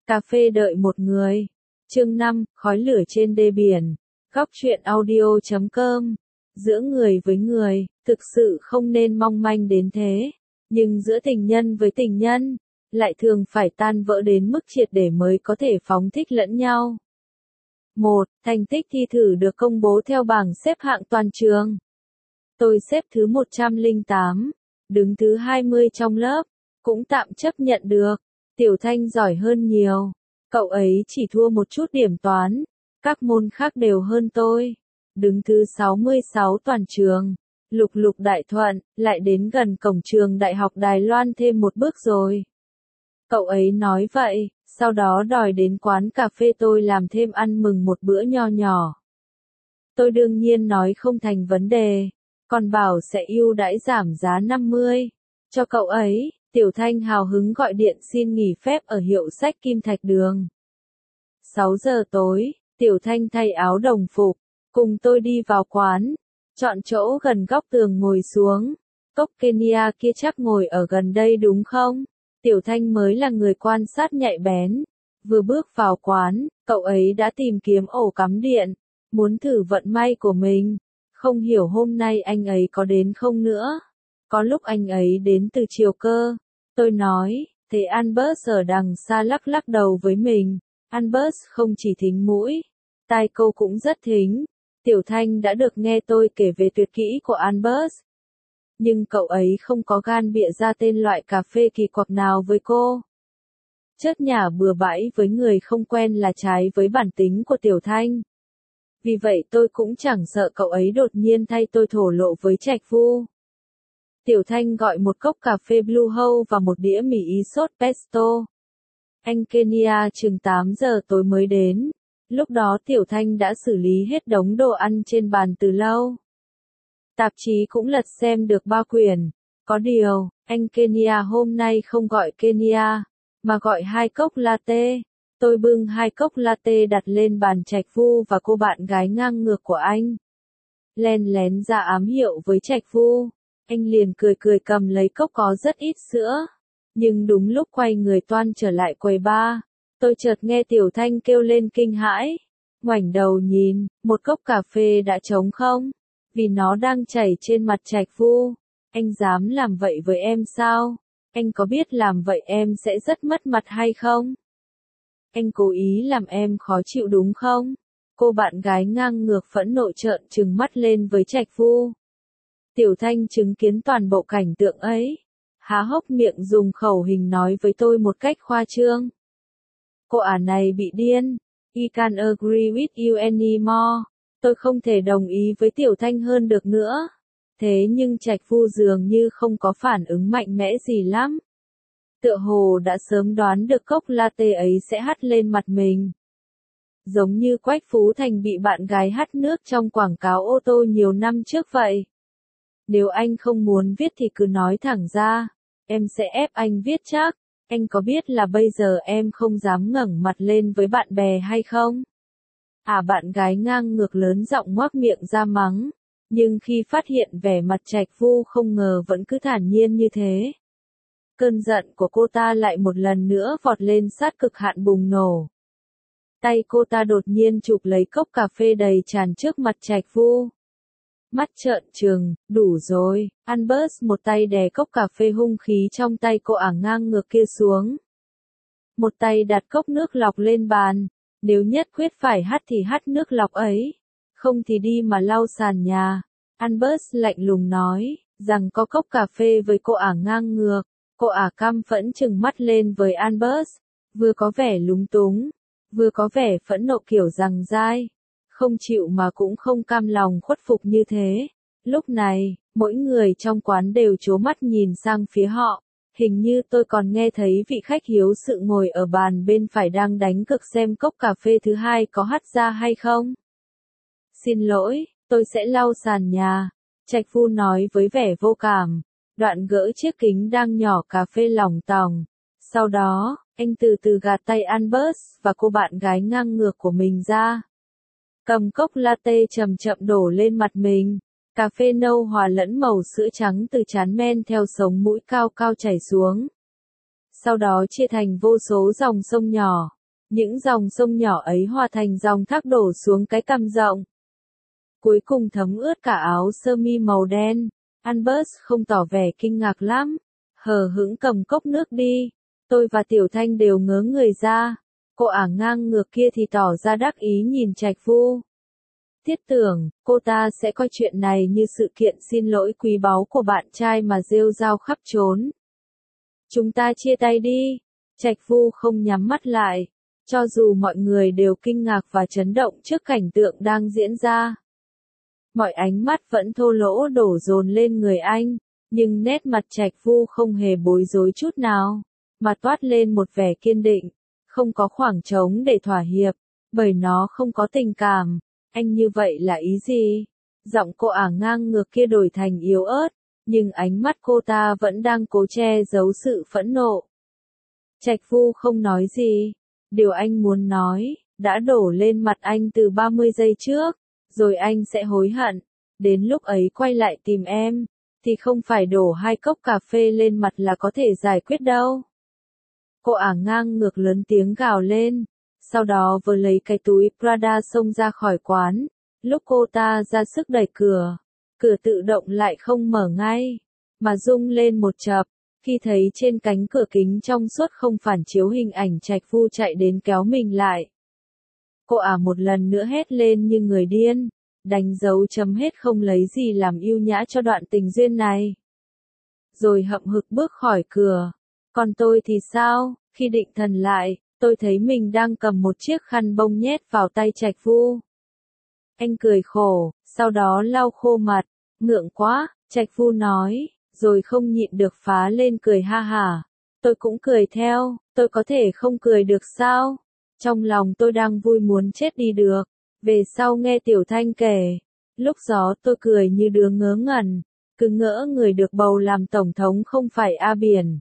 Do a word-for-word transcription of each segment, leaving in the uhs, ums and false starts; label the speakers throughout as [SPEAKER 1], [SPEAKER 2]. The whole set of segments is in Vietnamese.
[SPEAKER 1] Cà phê đợi một người. Chương năm, khói lửa trên đê biển. Góc truyện audio chấm com. Giữa người với người, thực sự không nên mong manh đến thế. Nhưng giữa tình nhân với tình nhân, lại thường phải tan vỡ đến mức triệt để mới có thể phóng thích lẫn nhau. một. Thành tích thi thử được công bố theo bảng xếp hạng toàn trường. Tôi xếp thứ một trăm lẻ tám, đứng thứ hai mươi trong lớp, cũng tạm chấp nhận được. Tiểu Thanh giỏi hơn nhiều. Cậu ấy chỉ thua một chút điểm toán, các môn khác đều hơn tôi. Đứng thứ sáu mươi sáu toàn trường. Lục Lục Đại Thuận, lại đến gần cổng trường Đại học Đài Loan thêm một bước rồi. Cậu ấy nói vậy, sau đó đòi đến quán cà phê tôi làm thêm ăn mừng một bữa nho nhỏ. Tôi đương nhiên nói không thành vấn đề, còn bảo sẽ ưu đãi giảm giá năm mươi cho cậu ấy. Tiểu Thanh hào hứng gọi điện xin nghỉ phép ở hiệu sách Kim Thạch Đường. sáu giờ tối, Tiểu Thanh thay áo đồng phục, cùng tôi đi vào quán, chọn chỗ gần góc tường ngồi xuống. Cốc Kenya kia chắc ngồi ở gần đây đúng không? Tiểu Thanh mới là người quan sát nhạy bén. Vừa bước vào quán, cậu ấy đã tìm kiếm ổ cắm điện, muốn thử vận may của mình. Không hiểu hôm nay anh ấy có đến không nữa. Có lúc anh ấy đến từ chiều cơ. Tôi nói, thế Albert ở đằng xa lắc lắc đầu với mình. Albert không chỉ thính mũi, tai cô cũng rất thính. Tiểu Thanh đã được nghe tôi kể về tuyệt kỹ của Albert. Nhưng cậu ấy không có gan bịa ra tên loại cà phê kỳ quặc nào với cô. Chớt nhả bừa bãi với người không quen là trái với bản tính của Tiểu Thanh. Vì vậy tôi cũng chẳng sợ cậu ấy đột nhiên thay tôi thổ lộ với Trạch Vu. Tiểu Thanh gọi một cốc cà phê Blue Hole và một đĩa mì ý sốt pesto. Anh Kenya chừng tám giờ tối mới đến. Lúc đó Tiểu Thanh đã xử lý hết đống đồ ăn trên bàn từ lâu. Tạp chí cũng lật xem được ba quyển. Có điều, anh Kenya hôm nay không gọi Kenya, mà gọi hai cốc latte. Tôi bưng hai cốc latte đặt lên bàn Trạch Vu và cô bạn gái ngang ngược của anh. Len lén ra ám hiệu với Trạch Vu. Anh liền cười cười cầm lấy cốc có rất ít sữa. Nhưng đúng lúc quay người toan trở lại quầy bar, tôi chợt nghe Tiểu Thanh kêu lên kinh hãi. Ngoảnh đầu nhìn, một cốc cà phê đã trống không, vì nó đang chảy trên mặt Trạch Vu. Anh dám làm vậy với em sao? Anh có biết làm vậy em sẽ rất mất mặt hay không? Anh cố ý làm em khó chịu đúng không? Cô bạn gái ngang ngược phẫn nộ trợn trừng mắt lên với Trạch Vu. Tiểu Thanh chứng kiến toàn bộ cảnh tượng ấy, há hốc miệng dùng khẩu hình nói với tôi một cách khoa trương. Cô ả này bị điên. I can't agree with you anymore. Tôi không thể đồng ý với Tiểu Thanh hơn được nữa. Thế nhưng Trạch Vu dường như không có phản ứng mạnh mẽ gì lắm. Tựa hồ đã sớm đoán được cốc latte ấy sẽ hắt lên mặt mình. Giống như Quách Phú Thành bị bạn gái hắt nước trong quảng cáo ô tô nhiều năm trước vậy. Nếu anh không muốn viết thì cứ nói thẳng ra, em sẽ ép anh viết chắc. Anh có biết là bây giờ em không dám ngẩng mặt lên với bạn bè hay không? À, bạn gái ngang ngược lớn giọng ngoác miệng ra mắng, nhưng khi phát hiện vẻ mặt Trạch Vu không ngờ vẫn cứ thản nhiên như thế. Cơn giận của cô ta lại một lần nữa vọt lên sát cực hạn bùng nổ. Tay cô ta đột nhiên chụp lấy cốc cà phê đầy tràn trước mặt Trạch Vu. Mắt trợn trừng, đủ rồi. Albert một tay đè cốc cà phê hung khí trong tay cô ả ngang ngược kia xuống. Một tay đặt cốc nước lọc lên bàn. Nếu nhất quyết phải hắt thì hắt nước lọc ấy. Không thì đi mà lau sàn nhà. Albert lạnh lùng nói, rằng có cốc cà phê với cô ả ngang ngược. Cô ả căm phẫn trừng mắt lên với Albert. Vừa có vẻ lúng túng, vừa có vẻ phẫn nộ kiểu rằng dai. Không chịu mà cũng không cam lòng khuất phục như thế. Lúc này, mỗi người trong quán đều trố mắt nhìn sang phía họ. Hình như tôi còn nghe thấy vị khách hiếu sự ngồi ở bàn bên phải đang đánh cực xem cốc cà phê thứ hai có hắt ra hay không. Xin lỗi, tôi sẽ lau sàn nhà. Trạch Vu nói với vẻ vô cảm. Đoạn gỡ chiếc kính đang nhỏ cà phê lỏng tòng. Sau đó, anh từ từ gạt tay Albert và cô bạn gái ngang ngược của mình ra. Cầm cốc latte chậm chậm đổ lên mặt mình. Cà phê nâu hòa lẫn màu sữa trắng từ trán men theo sống mũi cao cao chảy xuống. Sau đó chia thành vô số dòng sông nhỏ. Những dòng sông nhỏ ấy hòa thành dòng thác đổ xuống cái cằm rộng. Cuối cùng thấm ướt cả áo sơ mi màu đen. Albert không tỏ vẻ kinh ngạc lắm. Hờ hững cầm cốc nước đi. Tôi và Tiểu Thanh đều ngớ người ra. Cô ả ngang ngược kia thì tỏ ra đắc ý nhìn Trạch Vu. Thiết tưởng, cô ta sẽ coi chuyện này như sự kiện xin lỗi quý báu của bạn trai mà rêu rao khắp trốn. Chúng ta chia tay đi. Trạch Vu không nhắm mắt lại. Cho dù mọi người đều kinh ngạc và chấn động trước cảnh tượng đang diễn ra. Mọi ánh mắt vẫn thô lỗ đổ dồn lên người anh, nhưng nét mặt Trạch Vu không hề bối rối chút nào, mà toát lên một vẻ kiên định, không có khoảng trống để thỏa hiệp, bởi nó không có tình cảm. Anh như vậy là ý gì? Giọng cô ả ngang ngược kia đổi thành yếu ớt, nhưng ánh mắt cô ta vẫn đang cố che giấu sự phẫn nộ. Trạch Vu không nói gì, điều anh muốn nói, đã đổ lên mặt anh từ ba mươi giây trước, rồi anh sẽ hối hận, đến lúc ấy quay lại tìm em, thì không phải đổ hai cốc cà phê lên mặt là có thể giải quyết đâu. Cô ả ngang ngược lớn tiếng gào lên, sau đó vừa lấy cái túi Prada xông ra khỏi quán, lúc cô ta ra sức đẩy cửa, cửa tự động lại không mở ngay, mà rung lên một chập, khi thấy trên cánh cửa kính trong suốt không phản chiếu hình ảnh Trạch Vu chạy đến kéo mình lại. Cô ả một lần nữa hét lên như người điên, đánh dấu chấm hết không lấy gì làm ưu nhã cho đoạn tình duyên này. Rồi hậm hực bước khỏi cửa. Còn tôi thì sao? Khi định thần lại, tôi thấy mình đang cầm một chiếc khăn bông nhét vào tay Trạch Vu. Anh cười khổ, sau đó lau khô mặt, ngượng quá, Trạch Vu nói, rồi không nhịn được phá lên cười ha hả. Tôi cũng cười theo, tôi có thể không cười được sao? Trong lòng tôi đang vui muốn chết đi được. Về sau nghe Tiểu Thanh kể, lúc đó tôi cười như đứa ngớ ngẩn, cứ ngỡ người được bầu làm tổng thống không phải A Biển.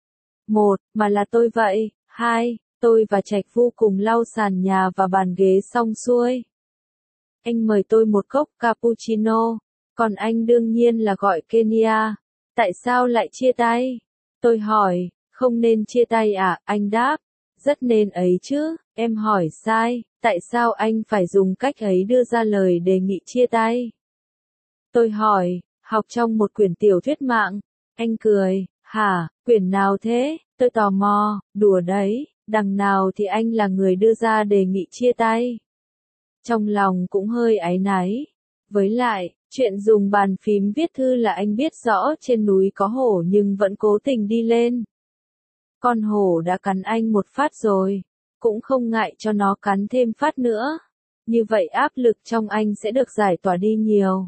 [SPEAKER 1] Một, mà là tôi vậy. Hai, tôi và Trạch Vu cùng lau sàn nhà và bàn ghế xong xuôi. Anh mời tôi một cốc cappuccino, còn anh đương nhiên là gọi Kenya. Tại sao lại chia tay? Tôi hỏi, không nên chia tay à? Anh đáp, rất nên ấy chứ. Em hỏi sai, tại sao anh phải dùng cách ấy đưa ra lời đề nghị chia tay? Tôi hỏi, học trong một quyển tiểu thuyết mạng. Anh cười, hả, quyển nào thế? Tôi tò mò, đùa đấy, đằng nào thì anh là người đưa ra đề nghị chia tay. Trong lòng cũng hơi áy náy. Với lại, chuyện dùng bàn phím viết thư là anh biết rõ trên núi có hổ nhưng vẫn cố tình đi lên. Con hổ đã cắn anh một phát rồi, cũng không ngại cho nó cắn thêm phát nữa. Như vậy áp lực trong anh sẽ được giải tỏa đi nhiều.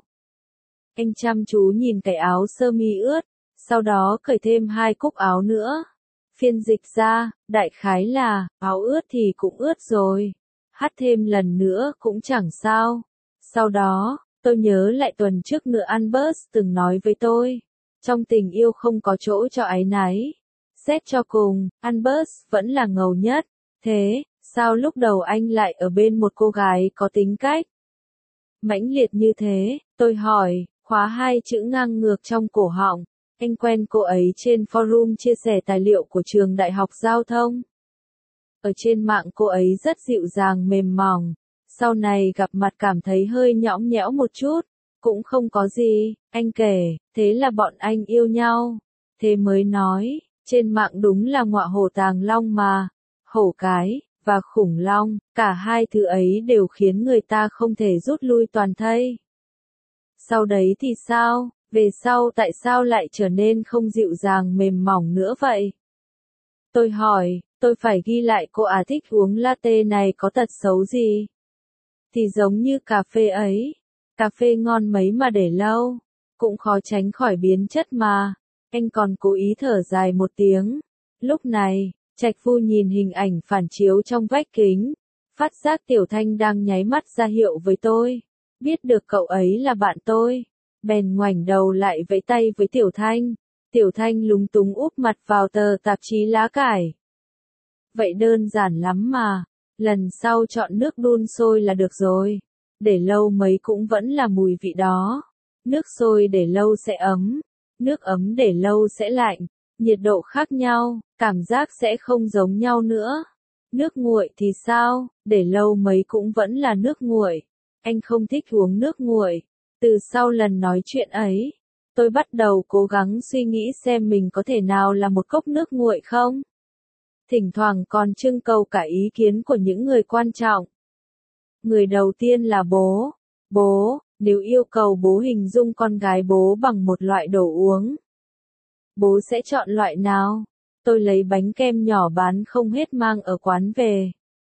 [SPEAKER 1] Anh chăm chú nhìn cái áo sơ mi ướt, sau đó cởi thêm hai cúc áo nữa. Phiên dịch ra, đại khái là, áo ướt thì cũng ướt rồi. Hắt thêm lần nữa cũng chẳng sao. Sau đó, tôi nhớ lại tuần trước nữa Albert từng nói với tôi, trong tình yêu không có chỗ cho áy náy. Xét cho cùng, Albert vẫn là ngầu nhất. Thế, sao lúc đầu anh lại ở bên một cô gái có tính cách mãnh liệt như thế? Tôi hỏi, khóa hai chữ ngang ngược trong cổ họng. Anh quen cô ấy trên forum chia sẻ tài liệu của trường đại học giao thông. Ở trên mạng cô ấy rất dịu dàng mềm mỏng. Sau này gặp mặt cảm thấy hơi nhõng nhẽo một chút. Cũng không có gì, anh kể, thế là bọn anh yêu nhau. Thế mới nói, trên mạng đúng là ngọa hổ tàng long mà. Hổ cái, và khủng long, cả hai thứ ấy đều khiến người ta không thể rút lui toàn thây. Sau đấy thì sao? Về sau tại sao lại trở nên không dịu dàng mềm mỏng nữa vậy? Tôi hỏi, tôi phải ghi lại cô à thích uống latte này có tật xấu gì? Thì giống như cà phê ấy. Cà phê ngon mấy mà để lâu, cũng khó tránh khỏi biến chất mà. Anh còn cố ý thở dài một tiếng. Lúc này, Trạch Vu nhìn hình ảnh phản chiếu trong vách kính, phát giác Tiểu Thanh đang nháy mắt ra hiệu với tôi, biết được cậu ấy là bạn tôi, bèn ngoảnh đầu lại vẫy tay với Tiểu Thanh. Tiểu Thanh lúng túng úp mặt vào tờ tạp chí lá cải. Vậy đơn giản lắm mà, lần sau chọn nước đun sôi là được rồi, để lâu mấy cũng vẫn là mùi vị đó. Nước sôi để lâu sẽ ấm, nước ấm để lâu sẽ lạnh. Nhiệt độ khác nhau, cảm giác sẽ không giống nhau nữa. Nước nguội thì sao, để lâu mấy cũng vẫn là nước nguội. Anh không thích uống nước nguội. Từ sau lần nói chuyện ấy, tôi bắt đầu cố gắng suy nghĩ xem mình có thể nào là một cốc nước nguội không. Thỉnh thoảng còn trưng cầu cả ý kiến của những người quan trọng. Người đầu tiên là bố. Bố, nếu yêu cầu bố hình dung con gái bố bằng một loại đồ uống, bố sẽ chọn loại nào? Tôi lấy bánh kem nhỏ bán không hết mang ở quán về.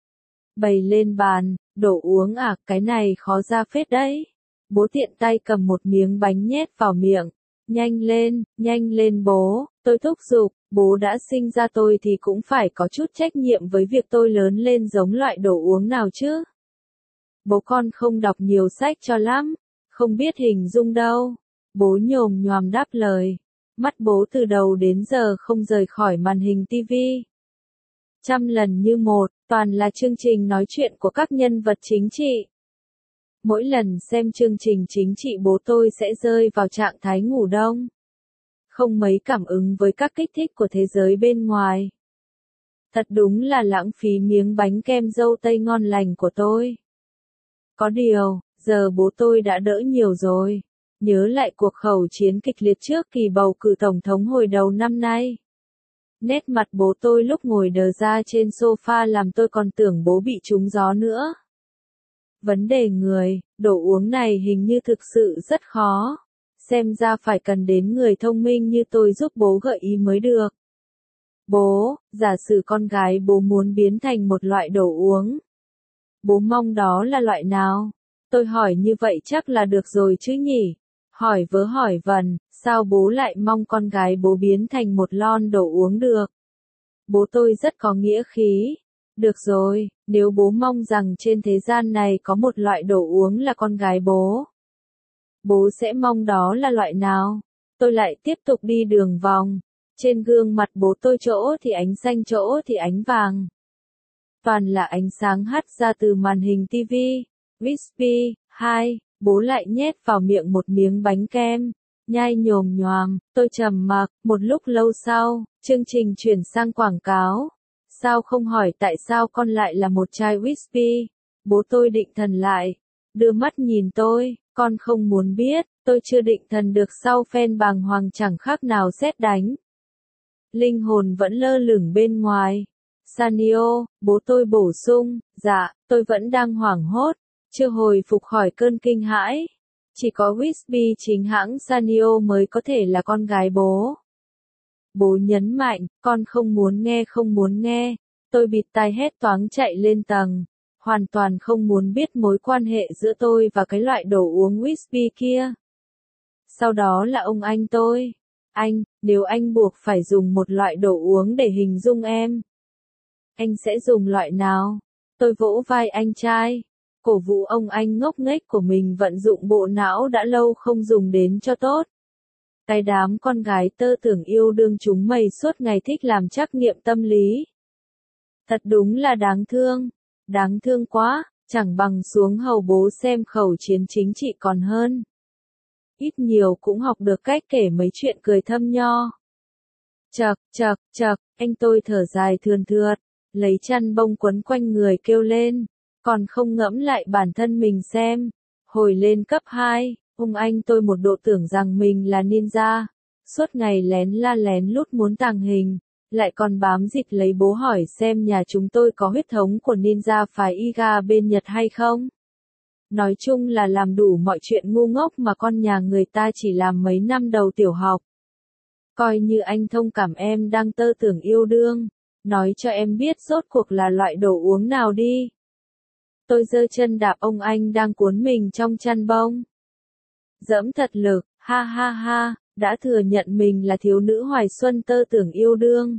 [SPEAKER 1] Bày lên bàn, đồ uống à, cái này khó ra phết đấy. Bố tiện tay cầm một miếng bánh nhét vào miệng. Nhanh lên, nhanh lên bố, tôi thúc giục, bố đã sinh ra tôi thì cũng phải có chút trách nhiệm với việc tôi lớn lên giống loại đồ uống nào chứ. Bố con không đọc nhiều sách cho lắm, không biết hình dung đâu. Bố nhồm nhoàm đáp lời. Mắt bố từ đầu đến giờ không rời khỏi màn hình tivi. Trăm lần như một, toàn là chương trình nói chuyện của các nhân vật chính trị. Mỗi lần xem chương trình chính trị bố tôi sẽ rơi vào trạng thái ngủ đông. Không mấy cảm ứng với các kích thích của thế giới bên ngoài. Thật đúng là lãng phí miếng bánh kem dâu tây ngon lành của tôi. Có điều, giờ bố tôi đã đỡ nhiều rồi. Nhớ lại cuộc khẩu chiến kịch liệt trước kỳ bầu cử tổng thống hồi đầu năm nay. Nét mặt bố tôi lúc ngồi đờ ra trên sofa làm tôi còn tưởng bố bị trúng gió nữa. Vấn đề người, đồ uống này hình như thực sự rất khó. Xem ra phải cần đến người thông minh như tôi giúp bố gợi ý mới được. Bố, giả sử con gái bố muốn biến thành một loại đồ uống. Bố mong đó là loại nào? Tôi hỏi như vậy chắc là được rồi chứ nhỉ? Hỏi vớ hỏi vẩn, sao bố lại mong con gái bố biến thành một lon đồ uống được? Bố tôi rất có nghĩa khí. Được rồi, nếu bố mong rằng trên thế gian này có một loại đồ uống là con gái bố. Bố sẽ mong đó là loại nào? Tôi lại tiếp tục đi đường vòng. Trên gương mặt bố tôi chỗ thì ánh xanh chỗ thì ánh vàng. Toàn là ánh sáng hắt ra từ màn hình tivi. Crispy, hai, bố lại nhét vào miệng một miếng bánh kem. Nhai nhồm nhoàm, tôi trầm mặc, một lúc lâu sau, chương trình chuyển sang quảng cáo. Sao không hỏi tại sao con lại là một chai whisky? Bố tôi định thần lại. Đưa mắt nhìn tôi, con không muốn biết, tôi chưa định thần được sau phen bàng hoàng chẳng khác nào sét đánh. Linh hồn vẫn lơ lửng bên ngoài. Sanio, bố tôi bổ sung, dạ, tôi vẫn đang hoảng hốt, chưa hồi phục khỏi cơn kinh hãi. Chỉ có whisky chính hãng Sanio mới có thể là con gái bố. Bố nhấn mạnh, con không muốn nghe không muốn nghe. Tôi bịt tai hét toáng chạy lên tầng. Hoàn toàn không muốn biết mối quan hệ giữa tôi và cái loại đồ uống whisky kia. Sau đó là ông anh tôi. Anh, nếu anh buộc phải dùng một loại đồ uống để hình dung em, anh sẽ dùng loại nào? Tôi vỗ vai anh trai. Cổ vũ ông anh ngốc nghếch của mình vận dụng bộ não đã lâu không dùng đến cho tốt. Cái đám con gái tơ tưởng yêu đương chúng mày suốt ngày thích làm trắc nghiệm tâm lý. Thật đúng là đáng thương. Đáng thương quá, chẳng bằng xuống hầu bố xem khẩu chiến chính trị còn hơn. Ít nhiều cũng học được cách kể mấy chuyện cười thâm nho. Chậc, chậc, chậc, anh tôi thở dài thườn thượt, lấy chăn bông quấn quanh người kêu lên, còn không ngẫm lại bản thân mình xem. Hồi lên cấp hai, ông anh tôi một độ tưởng rằng mình là ninja, suốt ngày lén la lén lút muốn tàng hình, lại còn bám dịch lấy bố hỏi xem nhà chúng tôi có huyết thống của ninja phái Iga bên Nhật hay không. Nói chung là làm đủ mọi chuyện ngu ngốc mà con nhà người ta chỉ làm mấy năm đầu tiểu học. Coi như anh thông cảm em đang tơ tưởng yêu đương, nói cho em biết rốt cuộc là loại đồ uống nào đi. Tôi giơ chân đạp ông anh đang cuốn mình trong chăn bông. Dẫm thật lực, ha ha ha, đã thừa nhận mình là thiếu nữ hoài xuân tơ tưởng yêu đương.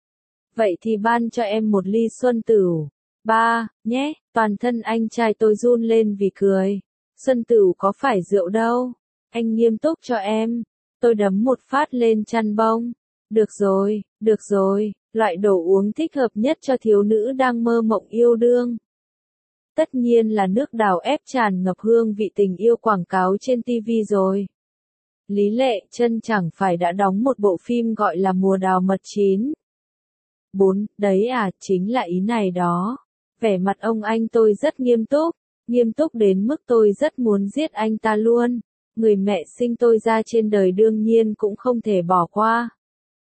[SPEAKER 1] Vậy thì ban cho em một ly xuân tửu. Ba, nhé, toàn thân anh trai tôi run lên vì cười. Xuân tửu có phải rượu đâu. Anh nghiêm túc cho em. Tôi đấm một phát lên chăn bông. Được rồi, được rồi, loại đồ uống thích hợp nhất cho thiếu nữ đang mơ mộng yêu đương. Tất nhiên là nước đào ép tràn ngập hương vị tình yêu quảng cáo trên tivi rồi. Lý Lệ Chân chẳng phải đã đóng một bộ phim gọi là Mùa đào mật chín. Bốn, đấy à, chính là ý này đó. Vẻ mặt ông anh tôi rất nghiêm túc, nghiêm túc đến mức tôi rất muốn giết anh ta luôn. Người mẹ sinh tôi ra trên đời đương nhiên cũng không thể bỏ qua.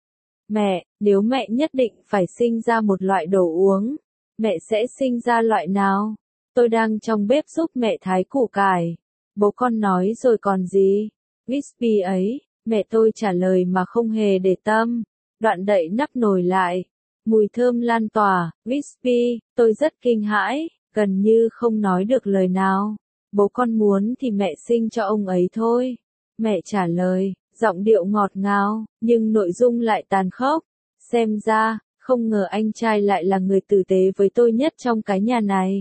[SPEAKER 1] Mẹ, nếu mẹ nhất định phải sinh ra một loại đồ uống, mẹ sẽ sinh ra loại nào? Tôi đang trong bếp giúp mẹ thái củ cải. Bố con nói rồi còn gì? Whisky ấy, mẹ tôi trả lời mà không hề để tâm. Đoạn đậy nắp nồi lại. Mùi thơm lan tỏa, whisky, tôi rất kinh hãi, gần như không nói được lời nào. Bố con muốn thì mẹ sinh cho ông ấy thôi. Mẹ trả lời, giọng điệu ngọt ngào, nhưng nội dung lại tàn khốc. Xem ra, không ngờ anh trai lại là người tử tế với tôi nhất trong cái nhà này.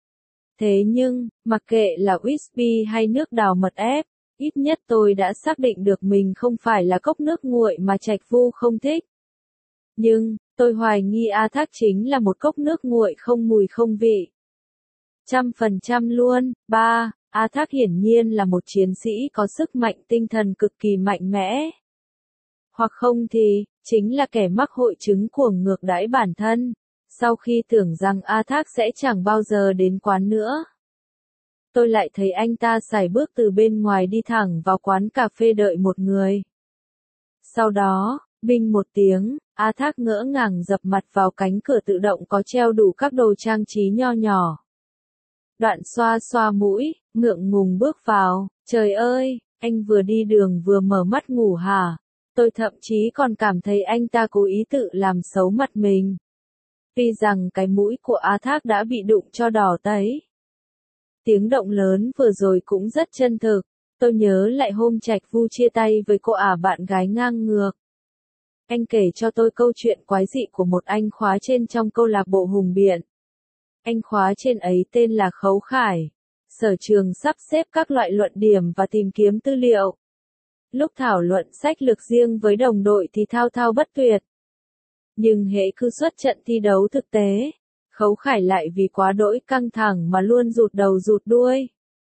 [SPEAKER 1] Thế nhưng, mặc kệ là whisky hay nước đào mật ép, ít nhất tôi đã xác định được mình không phải là cốc nước nguội mà Trạch Vu không thích. Nhưng, tôi hoài nghi A Thác chính là một cốc nước nguội không mùi không vị. Trăm phần trăm luôn. Ba, A Thác hiển nhiên là một chiến sĩ có sức mạnh tinh thần cực kỳ mạnh mẽ. Hoặc không thì, chính là kẻ mắc hội chứng cuồng ngược đãi bản thân, sau khi tưởng rằng A Thác sẽ chẳng bao giờ đến quán nữa. Tôi lại thấy anh ta sải bước từ bên ngoài đi thẳng vào quán cà phê đợi một người. Sau đó, binh một tiếng, A Thác ngỡ ngàng dập mặt vào cánh cửa tự động có treo đủ các đồ trang trí nho nhỏ. Đoạn xoa xoa mũi, ngượng ngùng bước vào, trời ơi, anh vừa đi đường vừa mở mắt ngủ hả? Tôi thậm chí còn cảm thấy anh ta cố ý tự làm xấu mặt mình. Tuy rằng cái mũi của A Thác đã bị đụng cho đỏ tấy. Tiếng động lớn vừa rồi cũng rất chân thực, tôi nhớ lại hôm Trạch Vu chia tay với cô ả bạn gái ngang ngược. Anh kể cho tôi câu chuyện quái dị của một anh khóa trên trong câu lạc bộ Hùng Biện. Anh khóa trên ấy tên là Khấu Khải. Sở trường sắp xếp các loại luận điểm và tìm kiếm tư liệu. Lúc thảo luận sách lược riêng với đồng đội thì thao thao bất tuyệt. Nhưng hễ cứ xuất trận thi đấu thực tế, Khấu Khải lại vì quá đỗi căng thẳng mà luôn rụt đầu rụt đuôi.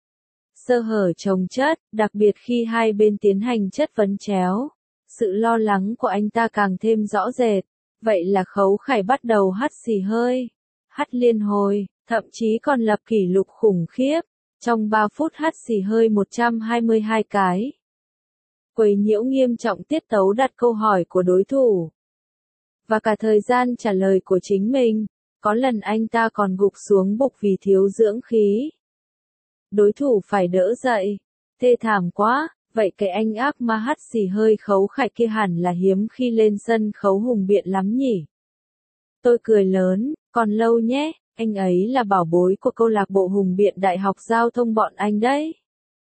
[SPEAKER 1] Sơ hở chồng chất, đặc biệt khi hai bên tiến hành chất vấn chéo. Sự lo lắng của anh ta càng thêm rõ rệt. Vậy là Khấu Khải bắt đầu hắt xì hơi. Hắt liên hồi, thậm chí còn lập kỷ lục khủng khiếp. Trong ba phút hắt xì hơi một trăm hai mươi hai cái. Quấy nhiễu nghiêm trọng tiết tấu đặt câu hỏi của đối thủ. Và cả thời gian trả lời của chính mình. Có lần anh ta còn gục xuống bục vì thiếu dưỡng khí. Đối thủ phải đỡ dậy. Thê thảm quá, vậy cái anh ác ma hắt xì hơi Khấu Khải kia hẳn là hiếm khi lên sân khấu Hùng Biện lắm nhỉ. Tôi cười lớn, còn lâu nhé, anh ấy là bảo bối của câu lạc bộ Hùng Biện Đại học Giao thông bọn anh đấy.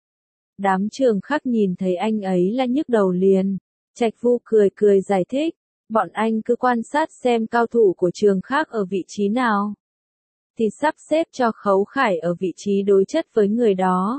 [SPEAKER 1] Đám trường khác nhìn thấy anh ấy là nhức đầu liền. Trạch Vu cười cười giải thích, bọn anh cứ quan sát xem cao thủ của trường khác ở vị trí nào. Thì sắp xếp cho Khấu Khải ở vị trí đối chất với người đó.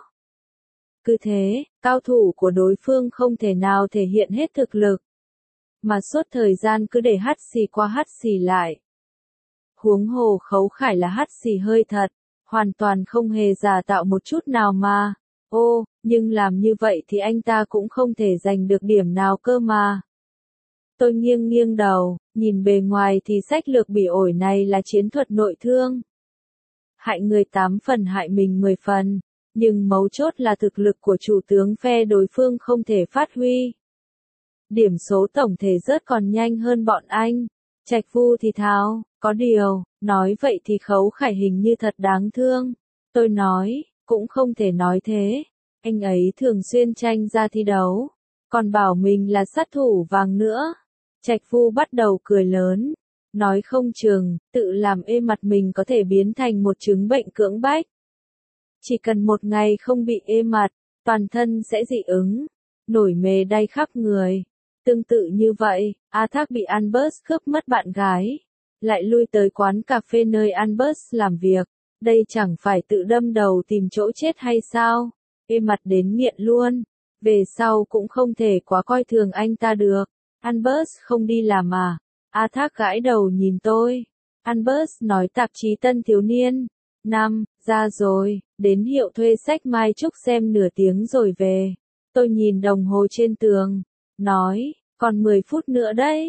[SPEAKER 1] Cứ thế, cao thủ của đối phương không thể nào thể hiện hết thực lực. Mà suốt thời gian cứ để hắt xì qua hắt xì lại. Huống hồ Khấu Khải là hắt xì hơi thật, hoàn toàn không hề giả tạo một chút nào mà. Ô, nhưng làm như vậy thì anh ta cũng không thể giành được điểm nào cơ mà. Tôi nghiêng nghiêng đầu, nhìn bề ngoài thì sách lược bị ổi này là chiến thuật nội thương. Hại người tám phần hại mình mười phần, nhưng mấu chốt là thực lực của chủ tướng phe đối phương không thể phát huy. Điểm số tổng thể rớt còn nhanh hơn bọn anh. Trạch Vu thì thào, có điều, nói vậy thì Khấu Khải hình như thật đáng thương. Tôi nói, cũng không thể nói thế. Anh ấy thường xuyên tranh ra thi đấu, còn bảo mình là sát thủ vàng nữa. Trạch Vu bắt đầu cười lớn, nói không chừng, tự làm ê mặt mình có thể biến thành một chứng bệnh cưỡng bách. Chỉ cần một ngày không bị ê mặt, toàn thân sẽ dị ứng, nổi mề đay khắp người. Tương tự như vậy, A Thác bị Albert cướp mất bạn gái, lại lui tới quán cà phê nơi Albert làm việc. Đây chẳng phải tự đâm đầu tìm chỗ chết hay sao? Ê mặt đến nghiện luôn. Về sau cũng không thể quá coi thường anh ta được. Albert không đi làm à? A Thác gãi đầu nhìn tôi. Albert nói tạp chí Tân Thiếu Niên. Năm, ra rồi, đến hiệu thuê sách Mai Trúc xem nửa tiếng rồi về. Tôi nhìn đồng hồ trên tường, nói, còn mười phút nữa đấy.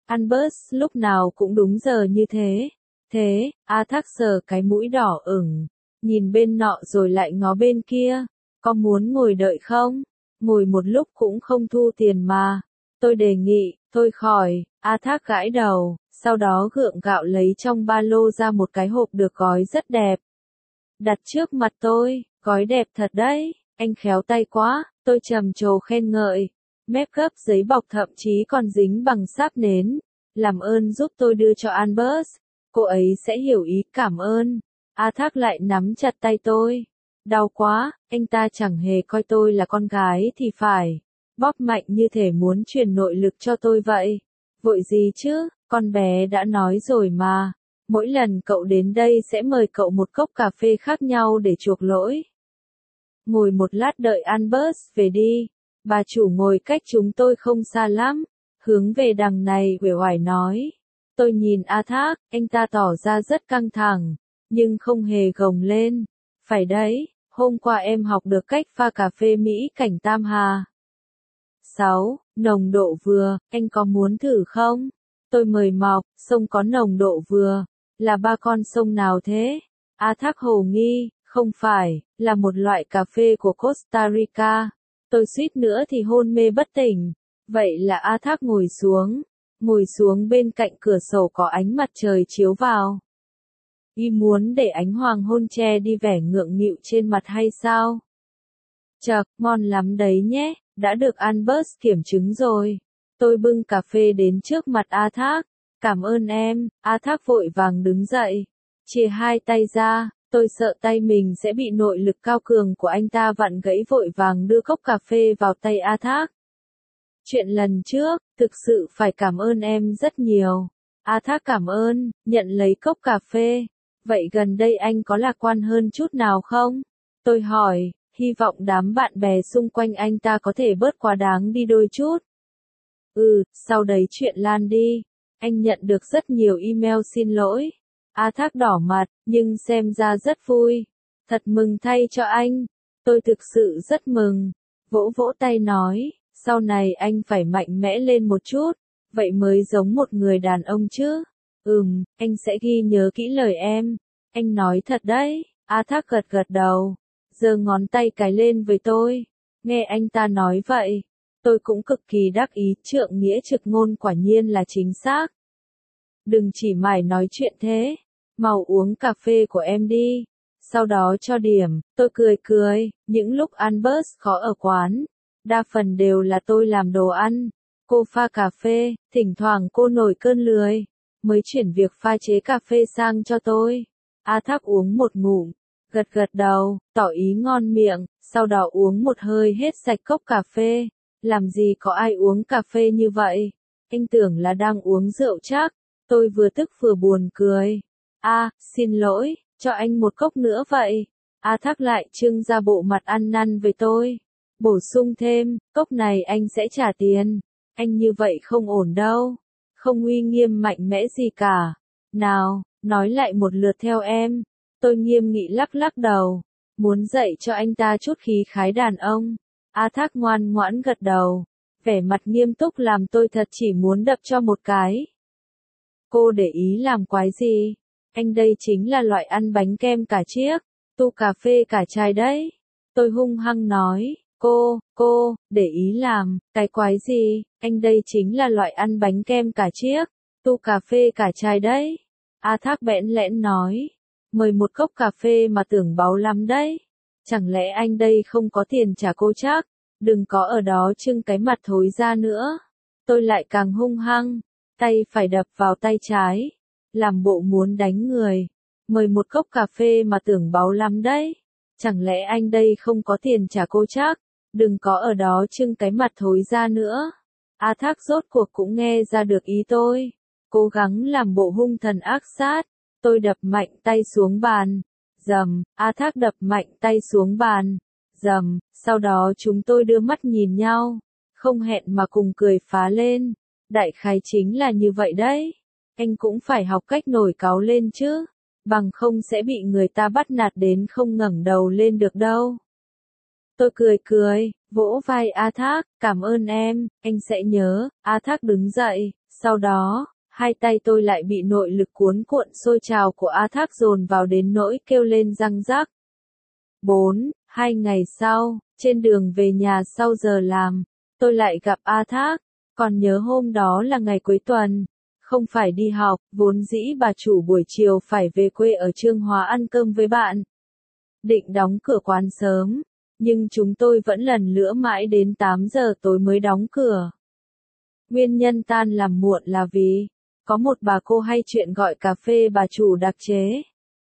[SPEAKER 1] Albert lúc nào cũng đúng giờ như thế. Thế, A Thác sờ cái mũi đỏ ửng, nhìn bên nọ rồi lại ngó bên kia. Có muốn ngồi đợi không? Ngồi một lúc cũng không thu tiền mà. Tôi đề nghị, thôi khỏi, A Thác gãi đầu, sau đó gượng gạo lấy trong ba lô ra một cái hộp được gói rất đẹp. Đặt trước mặt tôi, gói đẹp thật đấy, anh khéo tay quá, tôi trầm trồ khen ngợi. Mép gấp giấy bọc thậm chí còn dính bằng sáp nến. Làm ơn giúp tôi đưa cho Albert, cô ấy sẽ hiểu ý cảm ơn. A Thác lại nắm chặt tay tôi. Đau quá, anh ta chẳng hề coi tôi là con gái thì phải. Bóp mạnh như thể muốn truyền nội lực cho tôi vậy. Vội gì chứ, con bé đã nói rồi mà. Mỗi lần cậu đến đây sẽ mời cậu một cốc cà phê khác nhau để chuộc lỗi. Ngồi một lát đợi Albert về đi. Bà chủ ngồi cách chúng tôi không xa lắm. Hướng về đằng này uể oải nói. Tôi nhìn A Thác, anh ta tỏ ra rất căng thẳng, nhưng không hề gồng lên. Phải đấy, hôm qua em học được cách pha cà phê Mỹ cảnh Tam Hà. sáu. Nồng độ vừa, anh có muốn thử không? Tôi mời mọc, sông có nồng độ vừa. Là ba con sông nào thế? A Thác hồ nghi, không phải, là một loại cà phê của Costa Rica. Tôi suýt nữa thì hôn mê bất tỉnh. Vậy là A Thác ngồi xuống. Ngồi xuống bên cạnh cửa sổ có ánh mặt trời chiếu vào. Y muốn để ánh hoàng hôn che đi vẻ ngượng nghịu trên mặt hay sao? Chậc, ngon lắm đấy nhé, đã được Albert kiểm chứng rồi. Tôi bưng cà phê đến trước mặt A Thác. Cảm ơn em, A Thác vội vàng đứng dậy. Chia hai tay ra, tôi sợ tay mình sẽ bị nội lực cao cường của anh ta vặn gãy vội vàng đưa cốc cà phê vào tay A Thác. Chuyện lần trước, thực sự phải cảm ơn em rất nhiều. A Thác cảm ơn, nhận lấy cốc cà phê. Vậy gần đây anh có lạc quan hơn chút nào không? Tôi hỏi, hy vọng đám bạn bè xung quanh anh ta có thể bớt quá đáng đi đôi chút. Ừ, sau đấy chuyện lan đi. Anh nhận được rất nhiều email xin lỗi. A Thác đỏ mặt, nhưng xem ra rất vui. Thật mừng thay cho anh. Tôi thực sự rất mừng. Vỗ vỗ tay nói, sau này anh phải mạnh mẽ lên một chút. Vậy mới giống một người đàn ông chứ. Ừm, anh sẽ ghi nhớ kỹ lời em. Anh nói thật đấy. A Thác gật gật đầu. Giơ ngón tay cái lên với tôi. Nghe anh ta nói vậy. Tôi cũng cực kỳ đắc ý, trượng nghĩa trực ngôn quả nhiên là chính xác. Đừng chỉ mải nói chuyện thế. Mau uống cà phê của em đi. Sau đó cho điểm, tôi cười cười, những lúc Albert khó ở quán. Đa phần đều là tôi làm đồ ăn. Cô pha cà phê, thỉnh thoảng cô nổi cơn lười. Mới chuyển việc pha chế cà phê sang cho tôi. A Thác uống một ngụm, gật gật đầu, tỏ ý ngon miệng, sau đó uống một hơi hết sạch cốc cà phê. Làm gì có ai uống cà phê như vậy? Anh tưởng là đang uống rượu chắc. Tôi vừa tức vừa buồn cười. A, à, xin lỗi, cho anh một cốc nữa vậy. A Thác lại trưng ra bộ mặt ăn năn với tôi. Bổ sung thêm, cốc này anh sẽ trả tiền. Anh như vậy không ổn đâu. Không uy nghiêm mạnh mẽ gì cả. Nào, nói lại một lượt theo em. Tôi nghiêm nghị lắc lắc đầu. Muốn dạy cho anh ta chút khí khái đàn ông. A Thác ngoan ngoãn gật đầu. Vẻ mặt nghiêm túc làm tôi thật chỉ muốn đập cho một cái. Cô để ý làm quái gì? Anh đây chính là loại ăn bánh kem cả chiếc. Tu cà phê cả chai đấy. Tôi hung hăng nói. Cô, cô, để ý làm, cái quái gì? Anh đây chính là loại ăn bánh kem cả chiếc. Tu cà phê cả chai đấy. A Thác bẽn lẽn nói. Mời một cốc cà phê mà tưởng báu lắm đấy. Chẳng lẽ anh đây không có tiền trả cô chắc? Đừng có ở đó trưng cái mặt thối ra nữa. Tôi lại càng hung hăng. Tay phải đập vào tay trái. Làm bộ muốn đánh người. Mời một cốc cà phê mà tưởng báu lắm đấy. Chẳng lẽ anh đây không có tiền trả cô chắc? Đừng có ở đó trưng cái mặt thối ra nữa. A Thác rốt cuộc cũng nghe ra được ý tôi. Cố gắng làm bộ hung thần ác sát. Tôi đập mạnh tay xuống bàn. Dầm, A Thác đập mạnh tay xuống bàn. Dầm, sau đó chúng tôi đưa mắt nhìn nhau. Không hẹn mà cùng cười phá lên. Đại khái chính là như vậy đấy. Anh cũng phải học cách nổi cáu lên chứ. Bằng không sẽ bị người ta bắt nạt đến không ngẩng đầu lên được đâu. Tôi cười cười, vỗ vai A Thác, cảm ơn em, anh sẽ nhớ. A Thác đứng dậy, Sau đó, hai tay tôi lại bị nội lực cuốn cuộn sôi trào của A Thác dồn vào đến nỗi kêu lên răng rắc. Bốn, hai ngày sau, trên đường về nhà sau giờ làm, tôi lại gặp A Thác, còn nhớ hôm đó là ngày cuối tuần, không phải đi học, vốn dĩ bà chủ buổi chiều phải về quê ở Chương Hóa ăn cơm với bạn. Định đóng cửa quán sớm, nhưng chúng tôi vẫn lần nữa mãi đến tám giờ tối mới đóng cửa. Nguyên nhân tan làm muộn là vì, có một bà cô hay chuyện gọi cà phê bà chủ đặc chế.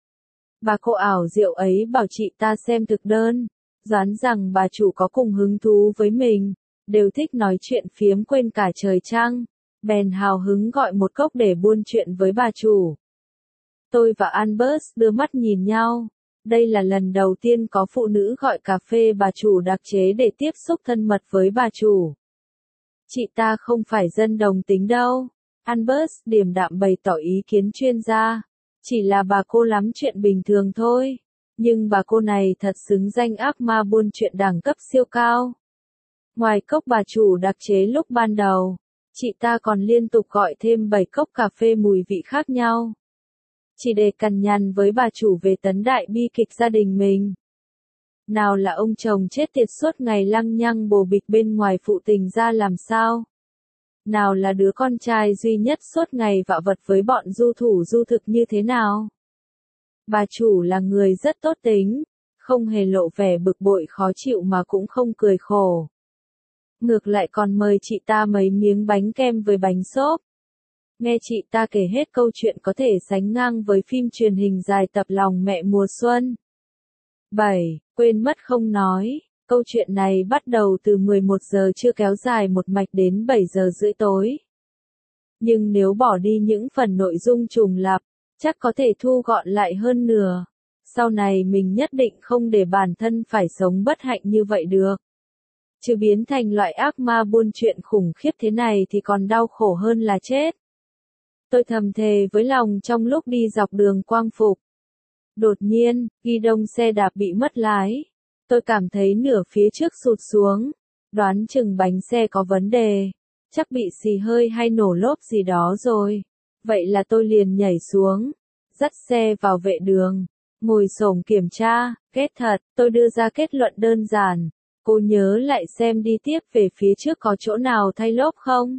[SPEAKER 1] Bà cô ảo diệu ấy bảo chị ta xem thực đơn, đoán rằng bà chủ có cùng hứng thú với mình, đều thích nói chuyện phiếm quên cả trời trăng, bèn hào hứng gọi một cốc để buôn chuyện với bà chủ. Tôi và Albert đưa mắt nhìn nhau, đây là lần đầu tiên có phụ nữ gọi cà phê bà chủ đặc chế để tiếp xúc thân mật với bà chủ. Chị ta không phải dân đồng tính đâu, Albert điềm đạm bày tỏ ý kiến chuyên gia. Chỉ là bà cô lắm chuyện bình thường thôi, nhưng bà cô này thật xứng danh ác ma buôn chuyện đẳng cấp siêu cao. Ngoài cốc bà chủ đặc chế lúc ban đầu, chị ta còn liên tục gọi thêm bảy cốc cà phê mùi vị khác nhau. Chỉ để cằn nhằn với bà chủ về tấn đại bi kịch gia đình mình. Nào là ông chồng chết tiệt suốt ngày lăng nhăng bồ bịch bên ngoài phụ tình ra làm sao. Nào là đứa con trai duy nhất suốt ngày vạ vật với bọn du thủ du thực như thế nào. Bà chủ là người rất tốt tính, không hề lộ vẻ bực bội khó chịu mà cũng không cười khổ. Ngược lại còn mời chị ta mấy miếng bánh kem với bánh xốp. Nghe chị ta kể hết câu chuyện có thể sánh ngang với phim truyền hình dài tập Lòng mẹ mùa xuân. bảy. Quên mất không nói. Câu chuyện này bắt đầu từ mười một giờ trưa kéo dài một mạch đến bảy giờ rưỡi tối. Nhưng nếu bỏ đi những phần nội dung trùng lặp, chắc có thể thu gọn lại hơn nửa. Sau này mình nhất định không để bản thân phải sống bất hạnh như vậy được. Chứ biến thành loại ác ma buôn chuyện khủng khiếp thế này thì còn đau khổ hơn là chết. Tôi thầm thề với lòng trong lúc đi dọc đường Quang Phục. Đột nhiên, ghi đông xe đạp bị mất lái. Tôi cảm thấy nửa phía trước sụt xuống, đoán chừng bánh xe có vấn đề, chắc bị xì hơi hay nổ lốp gì đó rồi. Vậy là tôi liền nhảy xuống, dắt xe vào vệ đường, ngồi xổm kiểm tra, kết thật, tôi đưa ra kết luận đơn giản. Cô nhớ lại xem đi tiếp về phía trước có chỗ nào thay lốp không?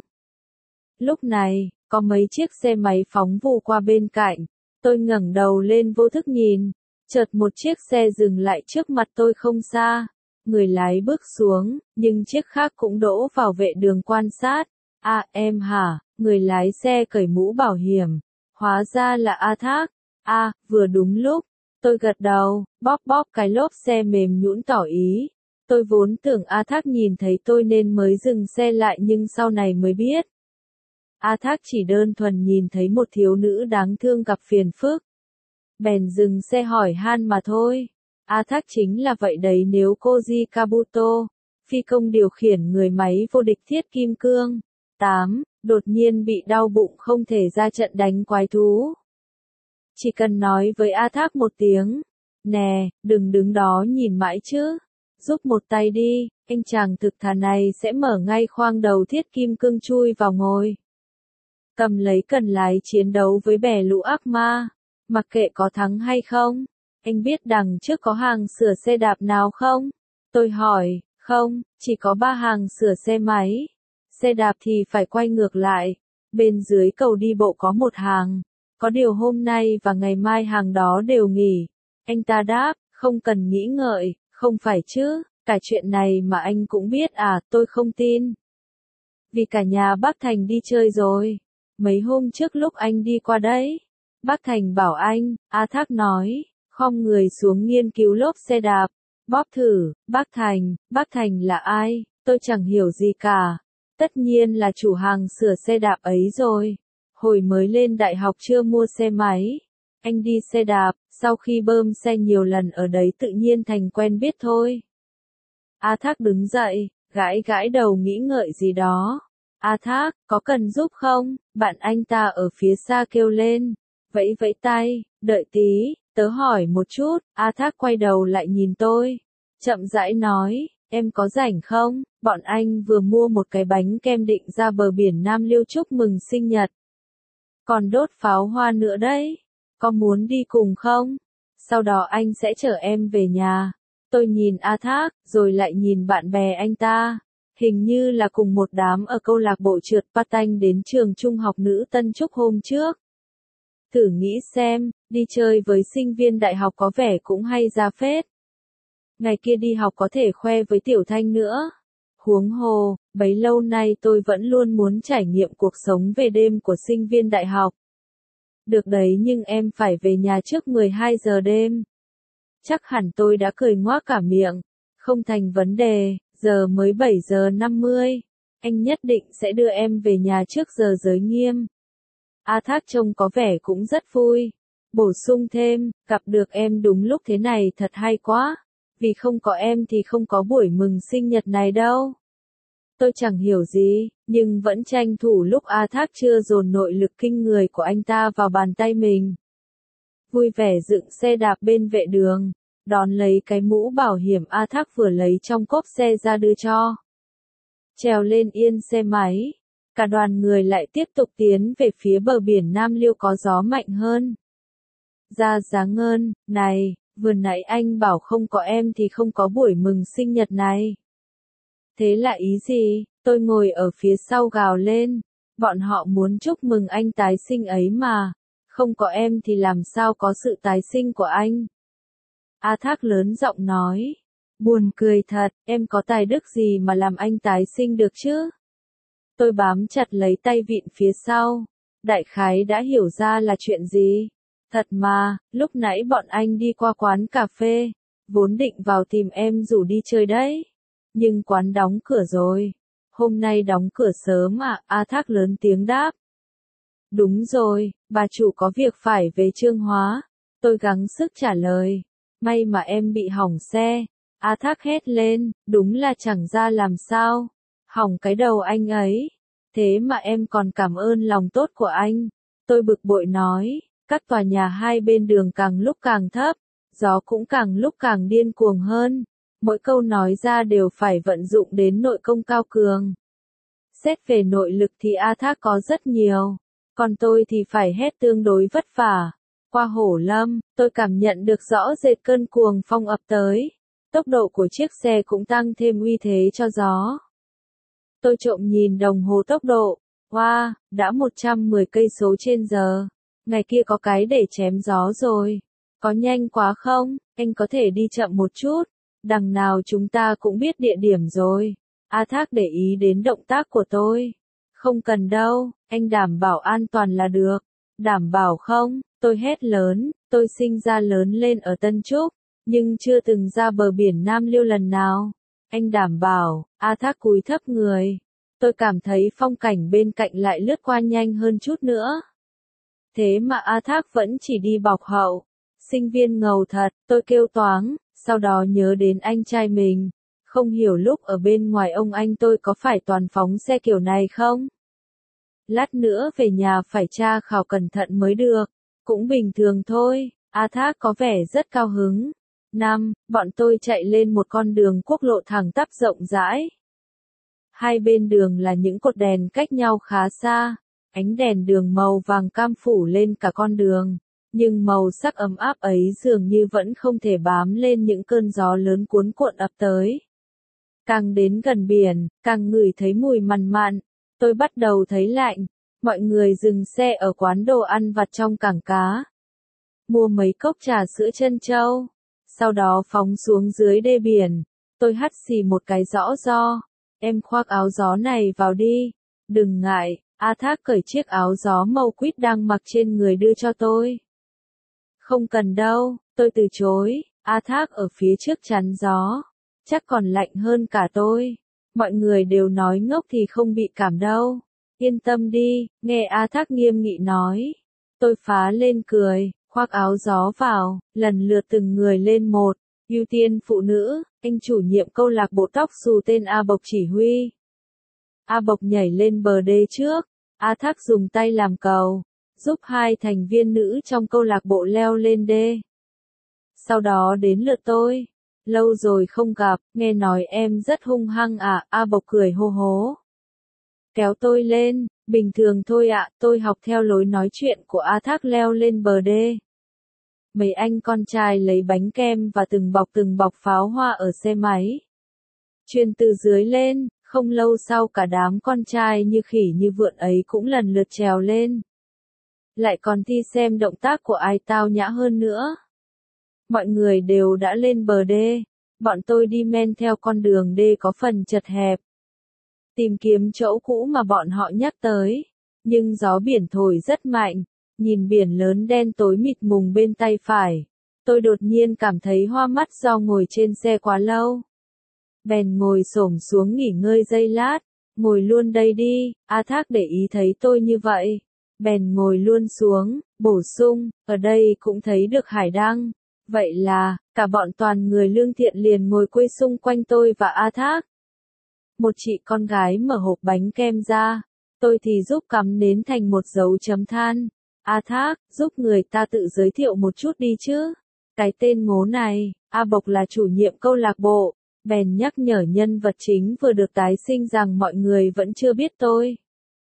[SPEAKER 1] Lúc này, có mấy chiếc xe máy phóng vù qua bên cạnh, tôi ngẩng đầu lên vô thức nhìn. Chợt một chiếc xe dừng lại trước mặt tôi không xa, người lái bước xuống, nhưng chiếc khác cũng đỗ vào vệ đường quan sát. À em hả, người lái xe cởi mũ bảo hiểm, hóa ra là A Thác. À, vừa đúng lúc, tôi gật đầu, bóp bóp cái lốp xe mềm nhũn tỏ ý. Tôi vốn tưởng A Thác nhìn thấy tôi nên mới dừng xe lại nhưng sau này mới biết. A Thác chỉ đơn thuần nhìn thấy một thiếu nữ đáng thương gặp phiền phức. Bèn dừng xe hỏi han mà thôi. A Thác chính là vậy đấy nếu Koji Kabuto, phi công điều khiển người máy vô địch thiết kim cương. tám. Đột nhiên bị đau bụng không thể ra trận đánh quái thú. Chỉ cần nói với A Thác một tiếng, nè, đừng đứng đó nhìn mãi chứ, giúp một tay đi, anh chàng thực thà này sẽ mở ngay khoang đầu thiết kim cương chui vào ngồi. Cầm lấy cần lái chiến đấu với bè lũ ác ma. Mặc kệ có thắng hay không, anh biết đằng trước có hàng sửa xe đạp nào không? Tôi hỏi, không, chỉ có ba hàng sửa xe máy. Xe đạp thì phải quay ngược lại, bên dưới cầu đi bộ có một hàng. Có điều hôm nay và ngày mai hàng đó đều nghỉ. Anh ta đáp, không cần nghĩ ngợi, không phải chứ, cả chuyện này mà anh cũng biết à, tôi không tin. Vì cả nhà bác Thành đi chơi rồi, mấy hôm trước lúc anh đi qua đấy. Bác Thành bảo anh, A Thác nói, khom người xuống nghiên cứu lốp xe đạp, bóp thử, bác Thành, bác Thành là ai, tôi chẳng hiểu gì cả. Tất nhiên là chủ hàng sửa xe đạp ấy rồi. Hồi mới lên đại học chưa mua xe máy. Anh đi xe đạp, sau khi bơm xe nhiều lần ở đấy tự nhiên thành quen biết thôi. A Thác đứng dậy, gãi gãi đầu nghĩ ngợi gì đó. A Thác, có cần giúp không? Bạn anh ta ở phía xa kêu lên. Vẫy vẫy tay, đợi tí, tớ hỏi một chút. A Thác quay đầu lại nhìn tôi, chậm rãi nói, em có rảnh không? Bọn anh vừa mua một cái bánh kem định ra bờ biển Nam Liêu chúc mừng sinh nhật. Còn đốt pháo hoa nữa đấy. Có muốn đi cùng không? Sau đó anh sẽ chở em về nhà. Tôi nhìn A Thác, rồi lại nhìn bạn bè anh ta. Hình như là cùng một đám ở câu lạc bộ trượt patin đến trường trung học nữ Tân Trúc hôm trước. Thử nghĩ xem, đi chơi với sinh viên đại học có vẻ cũng hay ra phết. Ngày kia đi học có thể khoe với Tiểu Thanh nữa. Huống hồ, bấy lâu nay tôi vẫn luôn muốn trải nghiệm cuộc sống về đêm của sinh viên đại học. Được đấy, nhưng em phải về nhà trước mười hai giờ đêm. Chắc hẳn tôi đã cười ngoác cả miệng. Không thành vấn đề, giờ mới bảy giờ năm mươi. Anh nhất định sẽ đưa em về nhà trước giờ giới nghiêm. A Thác trông có vẻ cũng rất vui. Bổ sung thêm, gặp được em đúng lúc thế này thật hay quá. Vì không có em thì không có buổi mừng sinh nhật này đâu. Tôi chẳng hiểu gì, nhưng vẫn tranh thủ lúc A Thác chưa dồn nội lực kinh người của anh ta vào bàn tay mình. Vui vẻ dựng xe đạp bên vệ đường, đón lấy cái mũ bảo hiểm A Thác vừa lấy trong cốp xe ra đưa cho. Trèo lên yên xe máy, cả đoàn người lại tiếp tục tiến về phía bờ biển Nam Liêu có gió mạnh hơn. Ra Dáng Ngơn, này, vừa nãy anh bảo không có em thì không có buổi mừng sinh nhật này. Thế là ý gì? Tôi ngồi ở phía sau gào lên. Bọn họ muốn chúc mừng anh tái sinh ấy mà. Không có em thì làm sao có sự tái sinh của anh? A Thác lớn giọng nói. Buồn cười thật, em có tài đức gì mà làm anh tái sinh được chứ? Tôi bám chặt lấy tay vịn phía sau. Đại khái đã hiểu ra là chuyện gì. Thật mà, lúc nãy bọn anh đi qua quán cà phê. Vốn định vào tìm em rủ đi chơi đấy. Nhưng quán đóng cửa rồi. Hôm nay đóng cửa sớm à? A Thác lớn tiếng đáp. Đúng rồi, bà chủ có việc phải về Chương Hóa. Tôi gắng sức trả lời. May mà em bị hỏng xe. A Thác hét lên, đúng là chẳng ra làm sao. Hỏng cái đầu anh ấy. Thế mà em còn cảm ơn lòng tốt của anh. Tôi bực bội nói, các tòa nhà hai bên đường càng lúc càng thấp, gió cũng càng lúc càng điên cuồng hơn. Mỗi câu nói ra đều phải vận dụng đến nội công cao cường. Xét về nội lực thì A Thác có rất nhiều, còn tôi thì phải hét tương đối vất vả. Qua Hổ Lâm, tôi cảm nhận được rõ rệt cơn cuồng phong ập tới. Tốc độ của chiếc xe cũng tăng thêm uy thế cho gió. Tôi trộm nhìn đồng hồ tốc độ. Wow, đã một trăm mười cây số trên giờ. Ngày kia có cái để chém gió rồi. Có nhanh quá không? Anh có thể đi chậm một chút. Đằng nào chúng ta cũng biết địa điểm rồi. A Thác để ý đến động tác của tôi. Không cần đâu, anh đảm bảo an toàn là được. Đảm bảo không? Tôi hét lớn, tôi sinh ra lớn lên ở Tân Trúc, nhưng chưa từng ra bờ biển Nam Liêu lần nào. Anh đảm bảo. A Thác cúi thấp người. Tôi cảm thấy phong cảnh bên cạnh lại lướt qua nhanh hơn chút nữa. Thế mà A Thác vẫn chỉ đi bọc hậu. Sinh viên ngầu thật, tôi kêu toáng, sau đó nhớ đến anh trai mình. Không hiểu lúc ở bên ngoài ông anh tôi có phải toàn phóng xe kiểu này không? Lát nữa về nhà phải tra khảo cẩn thận mới được. Cũng bình thường thôi. A Thác có vẻ rất cao hứng. Năm, bọn tôi chạy lên một con đường quốc lộ thẳng tắp rộng rãi. Hai bên đường là những cột đèn cách nhau khá xa. Ánh đèn đường màu vàng cam phủ lên cả con đường. Nhưng màu sắc ấm áp ấy dường như vẫn không thể bám lên những cơn gió lớn cuốn cuộn ập tới. Càng đến gần biển, càng ngửi thấy mùi mằn mặn. Tôi bắt đầu thấy lạnh. Mọi người dừng xe ở quán đồ ăn vặt trong cảng cá. Mua mấy cốc trà sữa trân châu. Sau đó phóng xuống dưới đê biển. Tôi hắt xì một cái rõ do. Em khoác áo gió này vào đi. Đừng ngại. A Thác cởi chiếc áo gió màu quýt đang mặc trên người đưa cho tôi. Không cần đâu, tôi từ chối. A Thác ở phía trước chắn gió. Chắc còn lạnh hơn cả tôi. Mọi người đều nói ngốc thì không bị cảm đâu. Yên tâm đi, nghe A Thác nghiêm nghị nói. Tôi phá lên cười, khoác áo gió vào, lần lượt từng người lên một. Ưu tiên phụ nữ, anh chủ nhiệm câu lạc bộ tóc xù tên A Bộc chỉ huy. A Bộc nhảy lên bờ đê trước. A Thác dùng tay làm cầu, giúp hai thành viên nữ trong câu lạc bộ leo lên đê. Sau đó đến lượt tôi. Lâu rồi không gặp, nghe nói em rất hung hăng à, A Bộc cười hô hố. Kéo tôi lên, bình thường thôi ạ, tôi học theo lối nói chuyện của A Thác leo lên bờ đê. Mấy anh con trai lấy bánh kem và từng bọc từng bọc pháo hoa ở xe máy. Truyền từ dưới lên, không lâu sau cả đám con trai như khỉ như vượn ấy cũng lần lượt trèo lên. Lại còn thi xem động tác của ai tao nhã hơn nữa. Mọi người đều đã lên bờ đê, bọn tôi đi men theo con đường đê có phần chật hẹp. Tìm kiếm chỗ cũ mà bọn họ nhắc tới, nhưng gió biển thổi rất mạnh, nhìn biển lớn đen tối mịt mùng bên tay phải. Tôi đột nhiên cảm thấy hoa mắt do ngồi trên xe quá lâu. Bèn ngồi xổm xuống nghỉ ngơi giây lát, ngồi luôn đây đi, A Thác để ý thấy tôi như vậy. Bèn ngồi luôn xuống, bổ sung, ở đây cũng thấy được hải đăng. Vậy là, cả bọn toàn người lương thiện liền ngồi quây xung quanh tôi và A Thác. Một chị con gái mở hộp bánh kem ra, tôi thì giúp cắm nến thành một dấu chấm than. A Thác, giúp người ta tự giới thiệu một chút đi chứ. Cái tên ngố này, A Bộc là chủ nhiệm câu lạc bộ, bèn nhắc nhở nhân vật chính vừa được tái sinh rằng mọi người vẫn chưa biết tôi.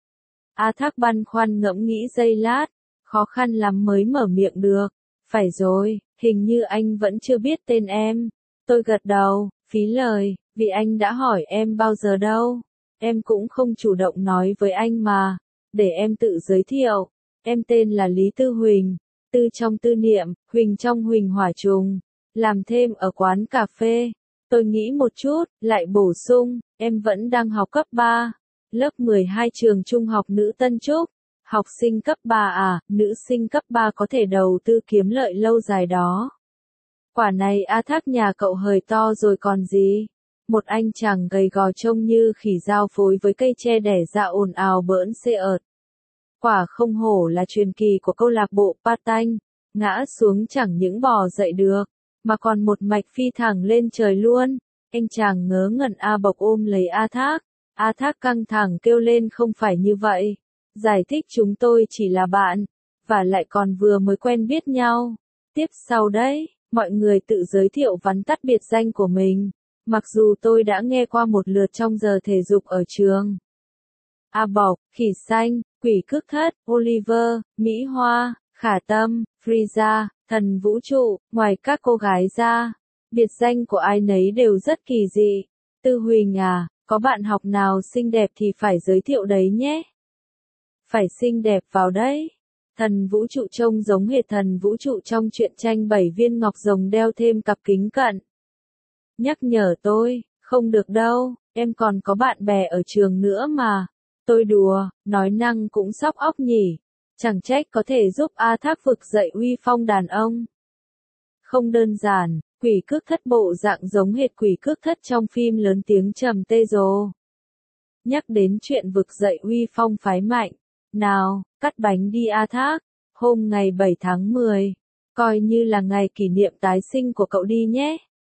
[SPEAKER 1] A Thác băn khoăn ngẫm nghĩ giây lát, khó khăn lắm mới mở miệng được. Phải rồi, hình như anh vẫn chưa biết tên em. Tôi gật đầu, phí lời, vì anh đã hỏi em bao giờ đâu. Em cũng không chủ động nói với anh mà. Để em tự giới thiệu. Em tên là Lý Tư Huỳnh. Tư trong tư niệm, Huỳnh trong Huỳnh hỏa trùng. Làm thêm ở quán cà phê. Tôi nghĩ một chút, lại bổ sung, em vẫn đang học cấp ba. Lớp mười hai trường trung học nữ Tân Trúc. Học sinh cấp ba à, nữ sinh cấp ba có thể đầu tư kiếm lợi lâu dài đó. Quả này A Thác nhà cậu hời to rồi còn gì. Một anh chàng gầy gò trông như khỉ giao phối với cây tre đẻ ra ồn ào bỡn xê ợt. Quả không hổ là truyền kỳ của câu lạc bộ Patanh, ngã xuống chẳng những bò dậy được, mà còn một mạch phi thẳng lên trời luôn. Anh chàng ngớ ngẩn A Bộc ôm lấy A Thác. A Thác căng thẳng kêu lên không phải như vậy. Giải thích chúng tôi chỉ là bạn, và lại còn vừa mới quen biết nhau. Tiếp sau đấy, mọi người tự giới thiệu vắn tắt biệt danh của mình, mặc dù tôi đã nghe qua một lượt trong giờ thể dục ở trường. A Bộc, Khỉ Xanh, Quỷ Cước Thất, Oliver, Mỹ Hoa, Khả Tâm, Frieza, Thần Vũ Trụ, ngoài các cô gái ra, biệt danh của ai nấy đều rất kỳ dị. Tư Huỳnh à, có bạn học nào xinh đẹp thì phải giới thiệu đấy nhé. Phải xinh đẹp vào đấy. Thần Vũ Trụ trông giống hệt Thần Vũ Trụ trong truyện tranh bảy viên ngọc rồng đeo thêm cặp kính cận. Nhắc nhở tôi, không được đâu, em còn có bạn bè ở trường nữa mà. Tôi đùa, nói năng cũng sóc óc nhỉ. Chẳng trách có thể giúp A Thác vực dậy uy phong đàn ông. Không đơn giản, Quỷ Cước Thất bộ dạng giống hệt Quỷ Cước Thất trong phim lớn tiếng trầm tê rồ. Nhắc đến chuyện vực dậy uy phong phái mạnh. Nào, cắt bánh đi A Thác. Hôm ngày bảy tháng mười, coi như là ngày kỷ niệm tái sinh của cậu đi nhé.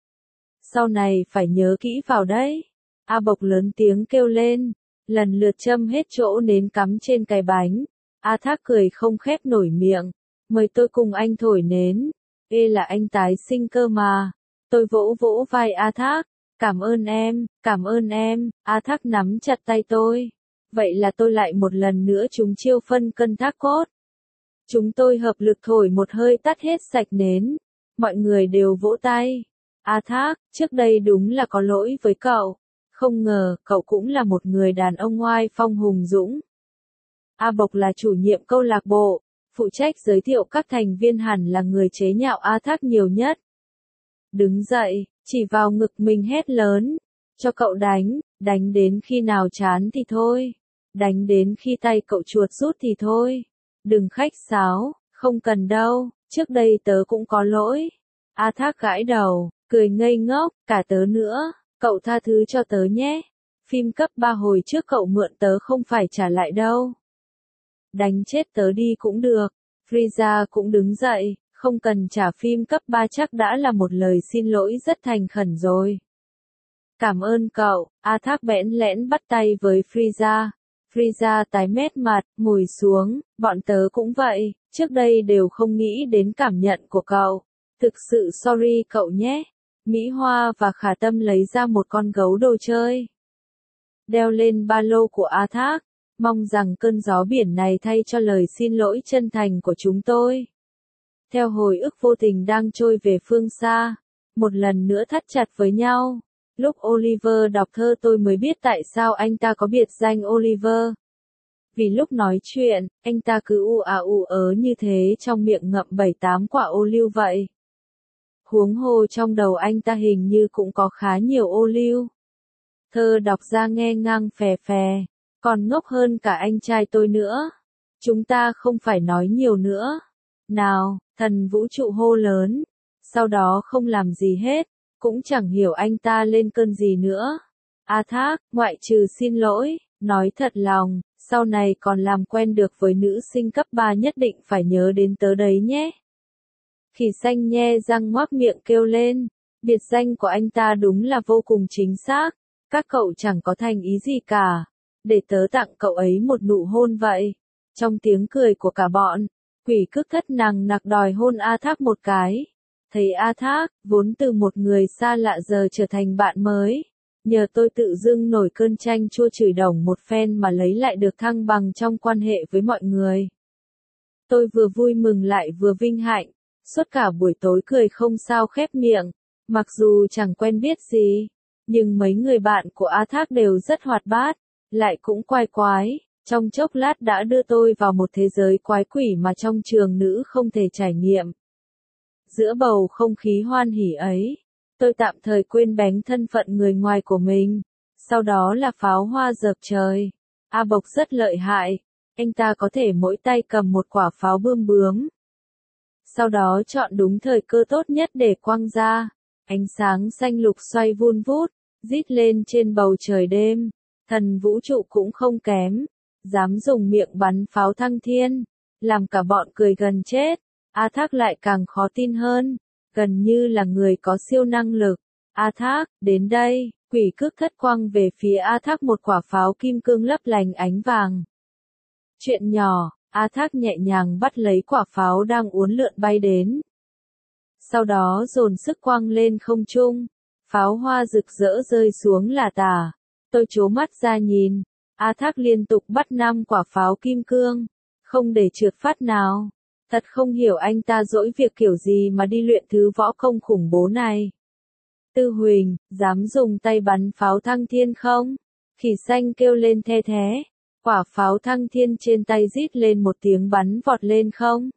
[SPEAKER 1] Sau này phải nhớ kỹ vào đấy. A Bộc lớn tiếng kêu lên, lần lượt châm hết chỗ nến cắm trên cái bánh. A Thác cười không khép nổi miệng, mời tôi cùng anh thổi nến. Ê là anh tái sinh cơ mà. Tôi vỗ vỗ vai A Thác, cảm ơn em, cảm ơn em. A Thác nắm chặt tay tôi. Vậy là tôi lại một lần nữa trúng chiêu phân cân thác cốt. Chúng tôi hợp lực thổi một hơi tắt hết sạch nến. Mọi người đều vỗ tay. A Thác, trước đây đúng là có lỗi với cậu. Không ngờ, cậu cũng là một người đàn ông oai phong hùng dũng. A Bộc là chủ nhiệm câu lạc bộ, phụ trách giới thiệu các thành viên hẳn là người chế nhạo A Thác nhiều nhất. Đứng dậy, chỉ vào ngực mình hét lớn. Cho cậu đánh, đánh đến khi nào chán thì thôi. Đánh đến khi tay cậu chuột rút thì thôi. Đừng khách sáo, không cần đâu, trước đây tớ cũng có lỗi. A Thác gãi đầu, cười ngây ngốc, cả tớ nữa, cậu tha thứ cho tớ nhé. Phim cấp ba hồi trước cậu mượn tớ không phải trả lại đâu. Đánh chết tớ đi cũng được. Frieza cũng đứng dậy, không cần trả phim cấp ba chắc đã là một lời xin lỗi rất thành khẩn rồi. Cảm ơn cậu, A Thác bẽn lẽn bắt tay với Frieza. Frieza tái mét mặt, ngồi xuống, bọn tớ cũng vậy, trước đây đều không nghĩ đến cảm nhận của cậu. Thực sự sorry cậu nhé. Mỹ Hoa và Khả Tâm lấy ra một con gấu đồ chơi. Đeo lên ba lô của A Thác, mong rằng cơn gió biển này thay cho lời xin lỗi chân thành của chúng tôi. Theo hồi ức vô tình đang trôi về phương xa, một lần nữa thắt chặt với nhau. Lúc Oliver đọc thơ tôi mới biết tại sao anh ta có biệt danh Oliver. Vì lúc nói chuyện, anh ta cứ u à u ớ như thế trong miệng ngậm bảy tám quả ô liu vậy. Huống hồ trong đầu anh ta hình như cũng có khá nhiều ô liu. Thơ đọc ra nghe ngang phè phè, còn ngốc hơn cả anh trai tôi nữa. Chúng ta không phải nói nhiều nữa. Nào, thần vũ trụ hô lớn. Sau đó không làm gì hết, cũng chẳng hiểu anh ta lên cơn gì nữa. A Thác, ngoại trừ xin lỗi, nói thật lòng, sau này còn làm quen được với nữ sinh cấp ba nhất định phải nhớ đến tớ đấy nhé. Khỉ xanh nhe răng ngoác miệng kêu lên, biệt danh của anh ta đúng là vô cùng chính xác, các cậu chẳng có thành ý gì cả, để tớ tặng cậu ấy một nụ hôn vậy. Trong tiếng cười của cả bọn, quỷ cước thất nằng nặc đòi hôn A Thác một cái. Thấy A Thác, vốn từ một người xa lạ giờ trở thành bạn mới. Nhờ tôi tự dưng nổi cơn chanh chua chửi đồng một phen mà lấy lại được thăng bằng trong quan hệ với mọi người. Tôi vừa vui mừng lại vừa vinh hạnh, suốt cả buổi tối cười không sao khép miệng, mặc dù chẳng quen biết gì, nhưng mấy người bạn của A Thác đều rất hoạt bát, lại cũng quái quái, trong chốc lát đã đưa tôi vào một thế giới quái quỷ mà trong trường nữ không thể trải nghiệm. Giữa bầu không khí hoan hỉ ấy, tôi tạm thời quên bén thân phận người ngoài của mình, sau đó là pháo hoa dợp trời. A Bộc rất lợi hại, anh ta có thể mỗi tay cầm một quả pháo bươm bướm. Sau đó chọn đúng thời cơ tốt nhất để quăng ra, ánh sáng xanh lục xoay vun vút, rít lên trên bầu trời đêm, thần vũ trụ cũng không kém, dám dùng miệng bắn pháo thăng thiên, làm cả bọn cười gần chết. A Thác lại càng khó tin hơn, gần như là người có siêu năng lực. A Thác, đến đây, quỷ cước thất quăng về phía A Thác một quả pháo kim cương lấp lánh ánh vàng. Chuyện nhỏ, A Thác nhẹ nhàng bắt lấy quả pháo đang uốn lượn bay đến. Sau đó dồn sức quăng lên không trung, pháo hoa rực rỡ rơi xuống là tả. Tôi trố mắt ra nhìn, A Thác liên tục bắt năm quả pháo kim cương, không để trượt phát nào. Thật không hiểu anh ta dỗi việc kiểu gì mà đi luyện thứ võ công khủng bố này. Tư Huỳnh, dám dùng tay bắn pháo thăng thiên không? Khỉ xanh kêu lên the thế. Quả pháo thăng thiên trên tay rít lên một tiếng bắn vọt lên không?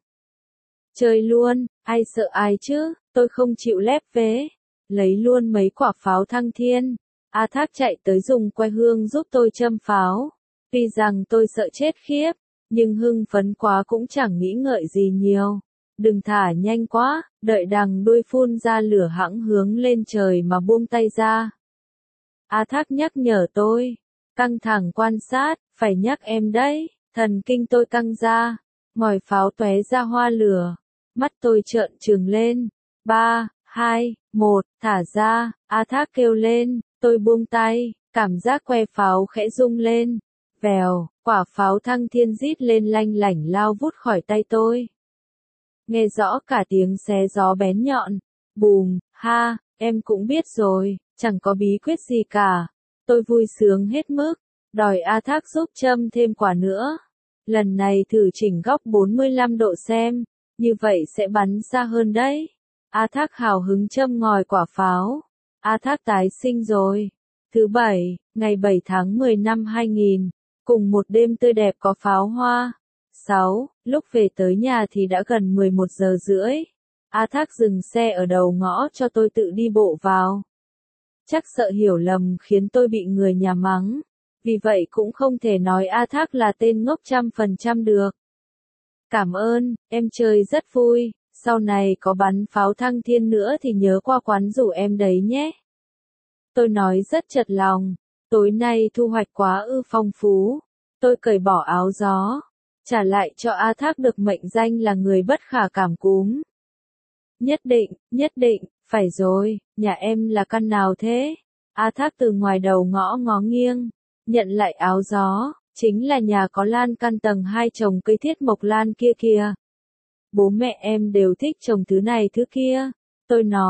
[SPEAKER 1] Chơi luôn, ai sợ ai chứ, tôi không chịu lép vế. Lấy luôn mấy quả pháo thăng thiên. A Thác chạy tới dùng que hương giúp tôi châm pháo. Tuy rằng tôi sợ chết khiếp, nhưng hưng phấn quá cũng chẳng nghĩ ngợi gì nhiều. Đừng thả nhanh quá, đợi đằng đuôi phun ra lửa hãng hướng lên trời mà buông tay ra. A Thác nhắc nhở tôi, căng thẳng quan sát, phải nhắc em đấy, thần kinh tôi căng ra, ngòi pháo tóe ra hoa lửa, mắt tôi trợn trừng lên, ba, hai, một, thả ra, A Thác kêu lên, tôi buông tay, cảm giác que pháo khẽ rung lên, vèo, quả pháo thăng thiên rít lên lanh lảnh lao vút khỏi tay tôi. Nghe rõ cả tiếng xé gió bén nhọn, bùm, ha, em cũng biết rồi, chẳng có bí quyết gì cả. Tôi vui sướng hết mức, đòi A Thác giúp châm thêm quả nữa. Lần này thử chỉnh góc bốn mươi lăm độ xem, như vậy sẽ bắn xa hơn đấy. A Thác hào hứng châm ngòi quả pháo. A Thác tái sinh rồi. Thứ bảy, ngày bảy tháng mười năm hai nghìn, cùng một đêm tươi đẹp có pháo hoa. sáu. Lúc về tới nhà thì đã gần mười một giờ rưỡi. A Thác dừng xe ở đầu ngõ cho tôi tự đi bộ vào. Chắc sợ hiểu lầm khiến tôi bị người nhà mắng. Vì vậy cũng không thể nói A Thác là tên ngốc trăm phần trăm được. Cảm ơn, em chơi rất vui. Sau này có bắn pháo thăng thiên nữa thì nhớ qua quán rủ em đấy nhé. Tôi nói rất chật lòng. Tối nay thu hoạch quá ư phong phú. Tôi cởi bỏ áo gió, trả lại cho A Thác được mệnh danh là người bất khả cảm cúm. Nhất định, nhất định, phải rồi, nhà em là căn nào thế? A Thác từ ngoài đầu ngõ ngó nghiêng, nhận lại áo gió, chính là nhà có lan căn tầng hai trồng cây thiết mộc lan kia kìa. Bố mẹ em đều thích trồng thứ này thứ kia. Tôi nói,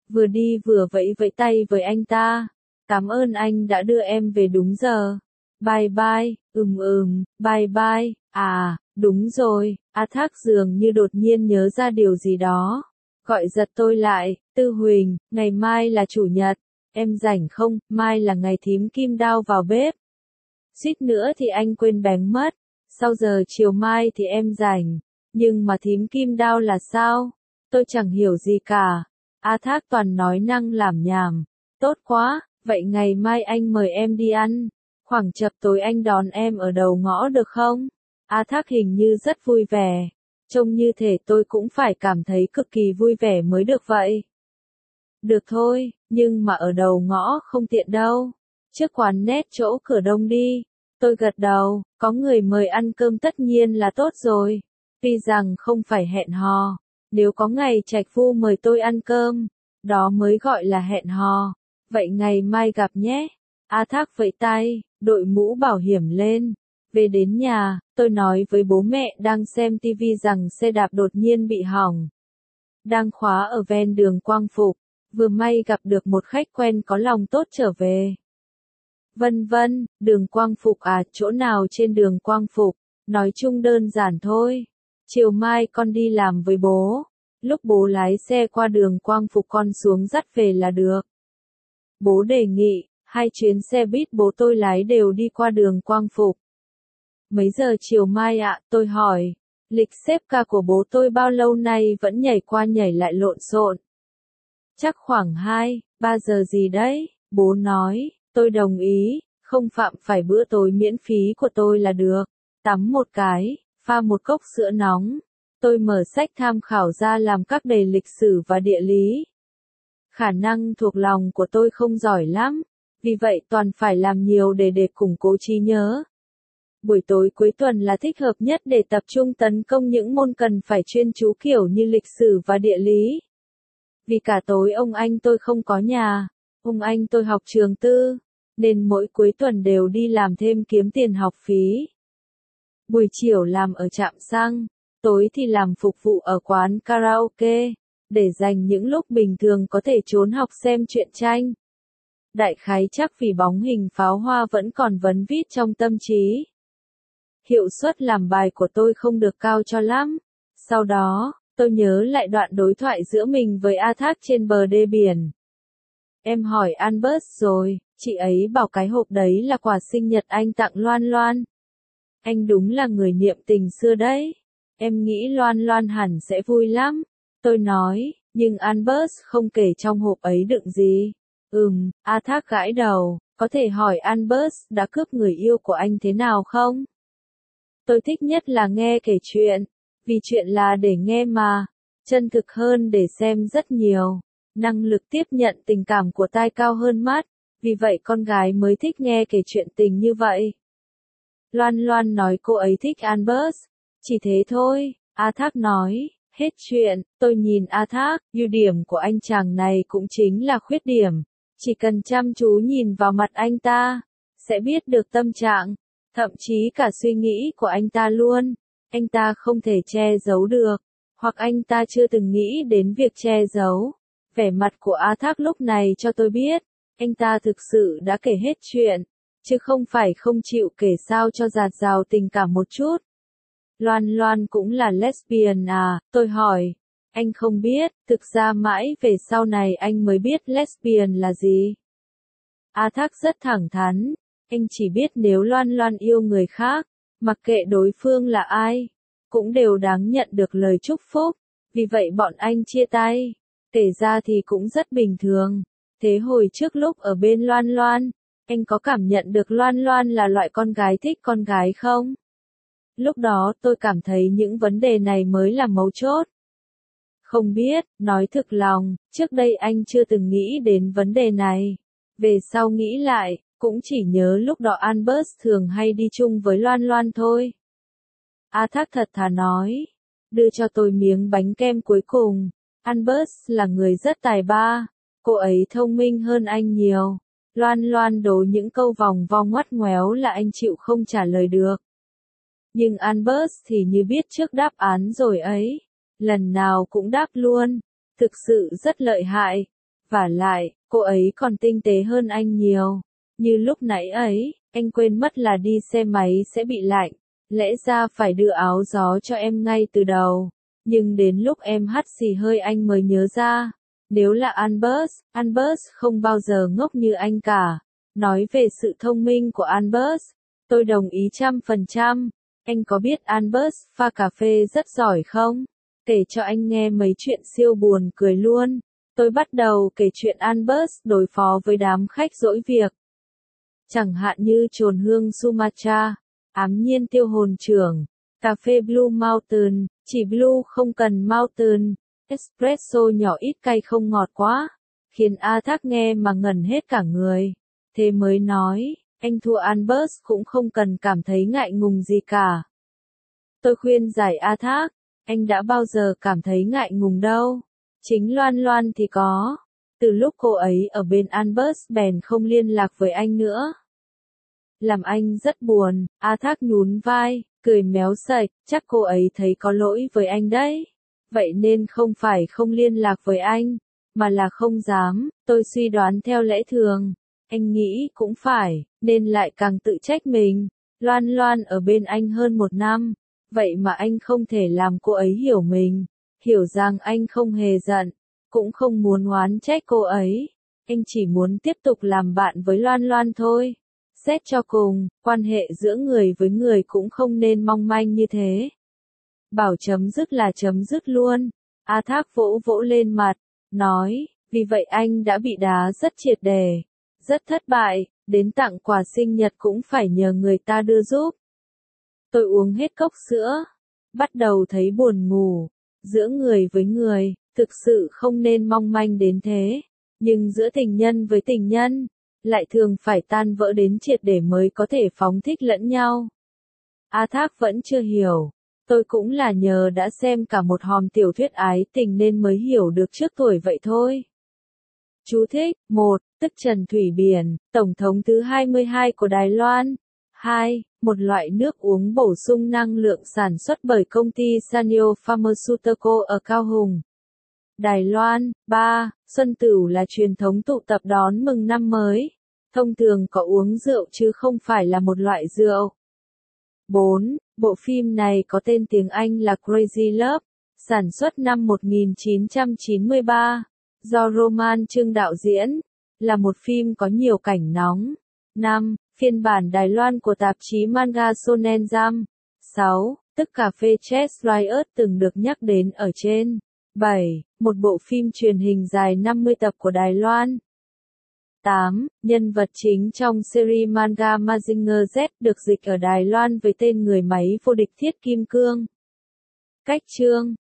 [SPEAKER 1] vừa đi vừa vẫy vẫy tay với anh ta. Cảm ơn anh đã đưa em về đúng giờ. Bye bye, ừm ừm, bye bye, à, đúng rồi, A Thác dường như đột nhiên nhớ ra điều gì đó. Gọi giật tôi lại, Tư Huỳnh, ngày mai là chủ nhật, em rảnh không, mai là ngày thím Kim Đao vào bếp. Suýt nữa thì anh quên bén mất, sau giờ chiều mai thì em rảnh, nhưng mà thím Kim Đao là sao? Tôi chẳng hiểu gì cả. A Thác toàn nói năng lảm nhảm. Tốt quá, vậy ngày mai anh mời em đi ăn. Khoảng chập tối anh đón em ở đầu ngõ được không? A Thác hình như rất vui vẻ. Trông như thể tôi cũng phải cảm thấy cực kỳ vui vẻ mới được vậy. Được thôi, nhưng mà ở đầu ngõ không tiện đâu. Trước quán nét chỗ cửa đông đi. Tôi gật đầu, có người mời ăn cơm tất nhiên là tốt rồi. Tuy rằng không phải hẹn hò. Nếu có ngày Trạch Phu mời tôi ăn cơm, đó mới gọi là hẹn hò. Vậy ngày mai gặp nhé. A Thác vẫy tay, đội mũ bảo hiểm lên. Về đến nhà, tôi nói với bố mẹ đang xem tivi rằng xe đạp đột nhiên bị hỏng. Đang khóa ở ven đường Quang Phục, vừa may gặp được một khách quen có lòng tốt trở về. Vân vân, đường Quang Phục à, chỗ nào trên đường Quang Phục, nói chung đơn giản thôi. Chiều mai con đi làm với bố, lúc bố lái xe qua đường Quang Phục con xuống dắt về là được. Bố đề nghị, hai chuyến xe buýt bố tôi lái đều đi qua đường Quang Phục. Mấy giờ chiều mai ạ, tôi hỏi. Lịch xếp ca của bố tôi bao lâu nay vẫn nhảy qua nhảy lại lộn xộn. Chắc khoảng hai, ba giờ gì đấy, bố nói, tôi đồng ý, không phạm phải bữa tối miễn phí của tôi là được. Tắm một cái, pha một cốc sữa nóng. Tôi mở sách tham khảo ra làm các đề lịch sử và địa lý. Khả năng thuộc lòng của tôi không giỏi lắm, vì vậy toàn phải làm nhiều để để củng cố trí nhớ. Buổi tối cuối tuần là thích hợp nhất để tập trung tấn công những môn cần phải chuyên chú kiểu như lịch sử và địa lý. Vì cả tối ông anh tôi không có nhà, ông anh tôi học trường tư, nên mỗi cuối tuần đều đi làm thêm kiếm tiền học phí. Buổi chiều làm ở trạm xăng, tối thì làm phục vụ ở quán karaoke, để dành những lúc bình thường có thể trốn học xem truyện tranh. Đại khái chắc vì bóng hình pháo hoa vẫn còn vấn vít trong tâm trí. Hiệu suất làm bài của tôi không được cao cho lắm. Sau đó, tôi nhớ lại đoạn đối thoại giữa mình với A Thác trên bờ đê biển. Em hỏi Albert rồi, chị ấy bảo cái hộp đấy là quà sinh nhật anh tặng Loan Loan. Anh đúng là người niệm tình xưa đấy. Em nghĩ Loan Loan hẳn sẽ vui lắm. Tôi nói, nhưng Albert không kể trong hộp ấy đựng gì. Ừm, A Thác gãi đầu, có thể hỏi Albert đã cướp người yêu của anh thế nào không? Tôi thích nhất là nghe kể chuyện, vì chuyện là để nghe mà, chân thực hơn để xem rất nhiều. Năng lực tiếp nhận tình cảm của tai cao hơn mắt, vì vậy con gái mới thích nghe kể chuyện tình như vậy. Loan Loan nói cô ấy thích Albert, chỉ thế thôi, A Thác nói, hết chuyện. Tôi nhìn A Thác, ưu điểm của anh chàng này cũng chính là khuyết điểm, chỉ cần chăm chú nhìn vào mặt anh ta, sẽ biết được tâm trạng, thậm chí cả suy nghĩ của anh ta luôn. Anh ta không thể che giấu được, hoặc anh ta chưa từng nghĩ đến việc che giấu. Vẻ mặt của A Thác lúc này cho tôi biết, anh ta thực sự đã kể hết chuyện, chứ không phải không chịu kể sao cho dạt dào tình cảm một chút. Loan Loan cũng là lesbian à, tôi hỏi. Anh không biết, thực ra mãi về sau này anh mới biết lesbian là gì. A Thác rất thẳng thắn, anh chỉ biết nếu Loan Loan yêu người khác, mặc kệ đối phương là ai, cũng đều đáng nhận được lời chúc phúc, vì vậy bọn anh chia tay. Kể ra thì cũng rất bình thường. Thế hồi trước lúc ở bên Loan Loan, anh có cảm nhận được Loan Loan là loại con gái thích con gái không? Lúc đó tôi cảm thấy những vấn đề này mới là mấu chốt. Không biết, nói thực lòng, trước đây anh chưa từng nghĩ đến vấn đề này. Về sau nghĩ lại, cũng chỉ nhớ lúc đó Albert thường hay đi chung với Loan Loan thôi. A Thác thật thà nói, đưa cho tôi miếng bánh kem cuối cùng. Albert là người rất tài ba, cô ấy thông minh hơn anh nhiều. Loan Loan đố những câu vòng vo ngoắt ngoéo là anh chịu không trả lời được. Nhưng Albert thì như biết trước đáp án rồi ấy, lần nào cũng đáp luôn, thực sự rất lợi hại. Vả lại, cô ấy còn tinh tế hơn anh nhiều. Như lúc nãy ấy, anh quên mất là đi xe máy sẽ bị lạnh. Lẽ ra phải đưa áo gió cho em ngay từ đầu. Nhưng đến lúc em hắt xì hơi anh mới nhớ ra. Nếu là Albert, Albert không bao giờ ngốc như anh cả. Nói về sự thông minh của Albert, tôi đồng ý trăm phần trăm. Anh có biết Albert pha cà phê rất giỏi không? Kể cho anh nghe mấy chuyện siêu buồn cười luôn. Tôi bắt đầu kể chuyện Albert đối phó với đám khách dỗi việc. Chẳng hạn như trồn hương Sumatra, ám nhiên tiêu hồn trưởng, cà phê Blue Mountain, chỉ Blue không cần Mountain, espresso nhỏ ít cay không ngọt quá, khiến A Thác nghe mà ngẩn hết cả người. Thế mới nói, anh thua Albert cũng không cần cảm thấy ngại ngùng gì cả. Tôi khuyên giải A Thác, anh đã bao giờ cảm thấy ngại ngùng đâu. Chính Loan Loan thì có. Từ lúc cô ấy ở bên Albert bèn không liên lạc với anh nữa. Làm anh rất buồn, A Thác nhún vai, cười méo sạch, chắc cô ấy thấy có lỗi với anh đấy. Vậy nên không phải không liên lạc với anh, mà là không dám, tôi suy đoán theo lẽ thường. Anh nghĩ cũng phải, nên lại càng tự trách mình. Loan Loan ở bên anh hơn một năm, vậy mà anh không thể làm cô ấy hiểu mình. Hiểu rằng anh không hề giận, cũng không muốn oán trách cô ấy. Anh chỉ muốn tiếp tục làm bạn với Loan Loan thôi. Xét cho cùng, quan hệ giữa người với người cũng không nên mong manh như thế. Bảo chấm dứt là chấm dứt luôn. A Thác vỗ vỗ lên mặt, nói, vì vậy anh đã bị đá rất triệt đề, rất thất bại, đến tặng quà sinh nhật cũng phải nhờ người ta đưa giúp. Tôi uống hết cốc sữa, bắt đầu thấy buồn ngủ. Giữa người với người, thực sự không nên mong manh đến thế, nhưng giữa tình nhân với tình nhân, lại thường phải tan vỡ đến triệt để mới có thể phóng thích lẫn nhau. A Thác vẫn chưa hiểu, tôi cũng là nhờ đã xem cả một hòm tiểu thuyết ái tình nên mới hiểu được trước tuổi vậy thôi. Chú thích, một, tức Trần Thủy Biển, Tổng thống thứ hai mươi hai của Đài Loan. hai. Một loại nước uống bổ sung năng lượng sản xuất bởi công ty Sanyo Pharmaceutical ở Cao Hùng, Đài Loan. ba. Xuân Tửu là truyền thống tụ tập đón mừng năm mới. Thông thường có uống rượu chứ không phải là một loại rượu. bốn. Bộ phim này có tên tiếng Anh là Crazy Love, sản xuất năm một nghìn chín trăm chín mươi ba, do Roman Trương đạo diễn, là một phim có nhiều cảnh nóng. năm. Phiên bản Đài Loan của tạp chí manga Shonen Jump. sáu. Tức cà phê Chess Riot từng được nhắc đến ở trên. bảy. Một bộ phim truyền hình dài năm mươi tập của Đài Loan. tám. Nhân vật chính trong series manga Mazinger Z được dịch ở Đài Loan với tên người máy vô địch Thiết Kim Cương. Cách chương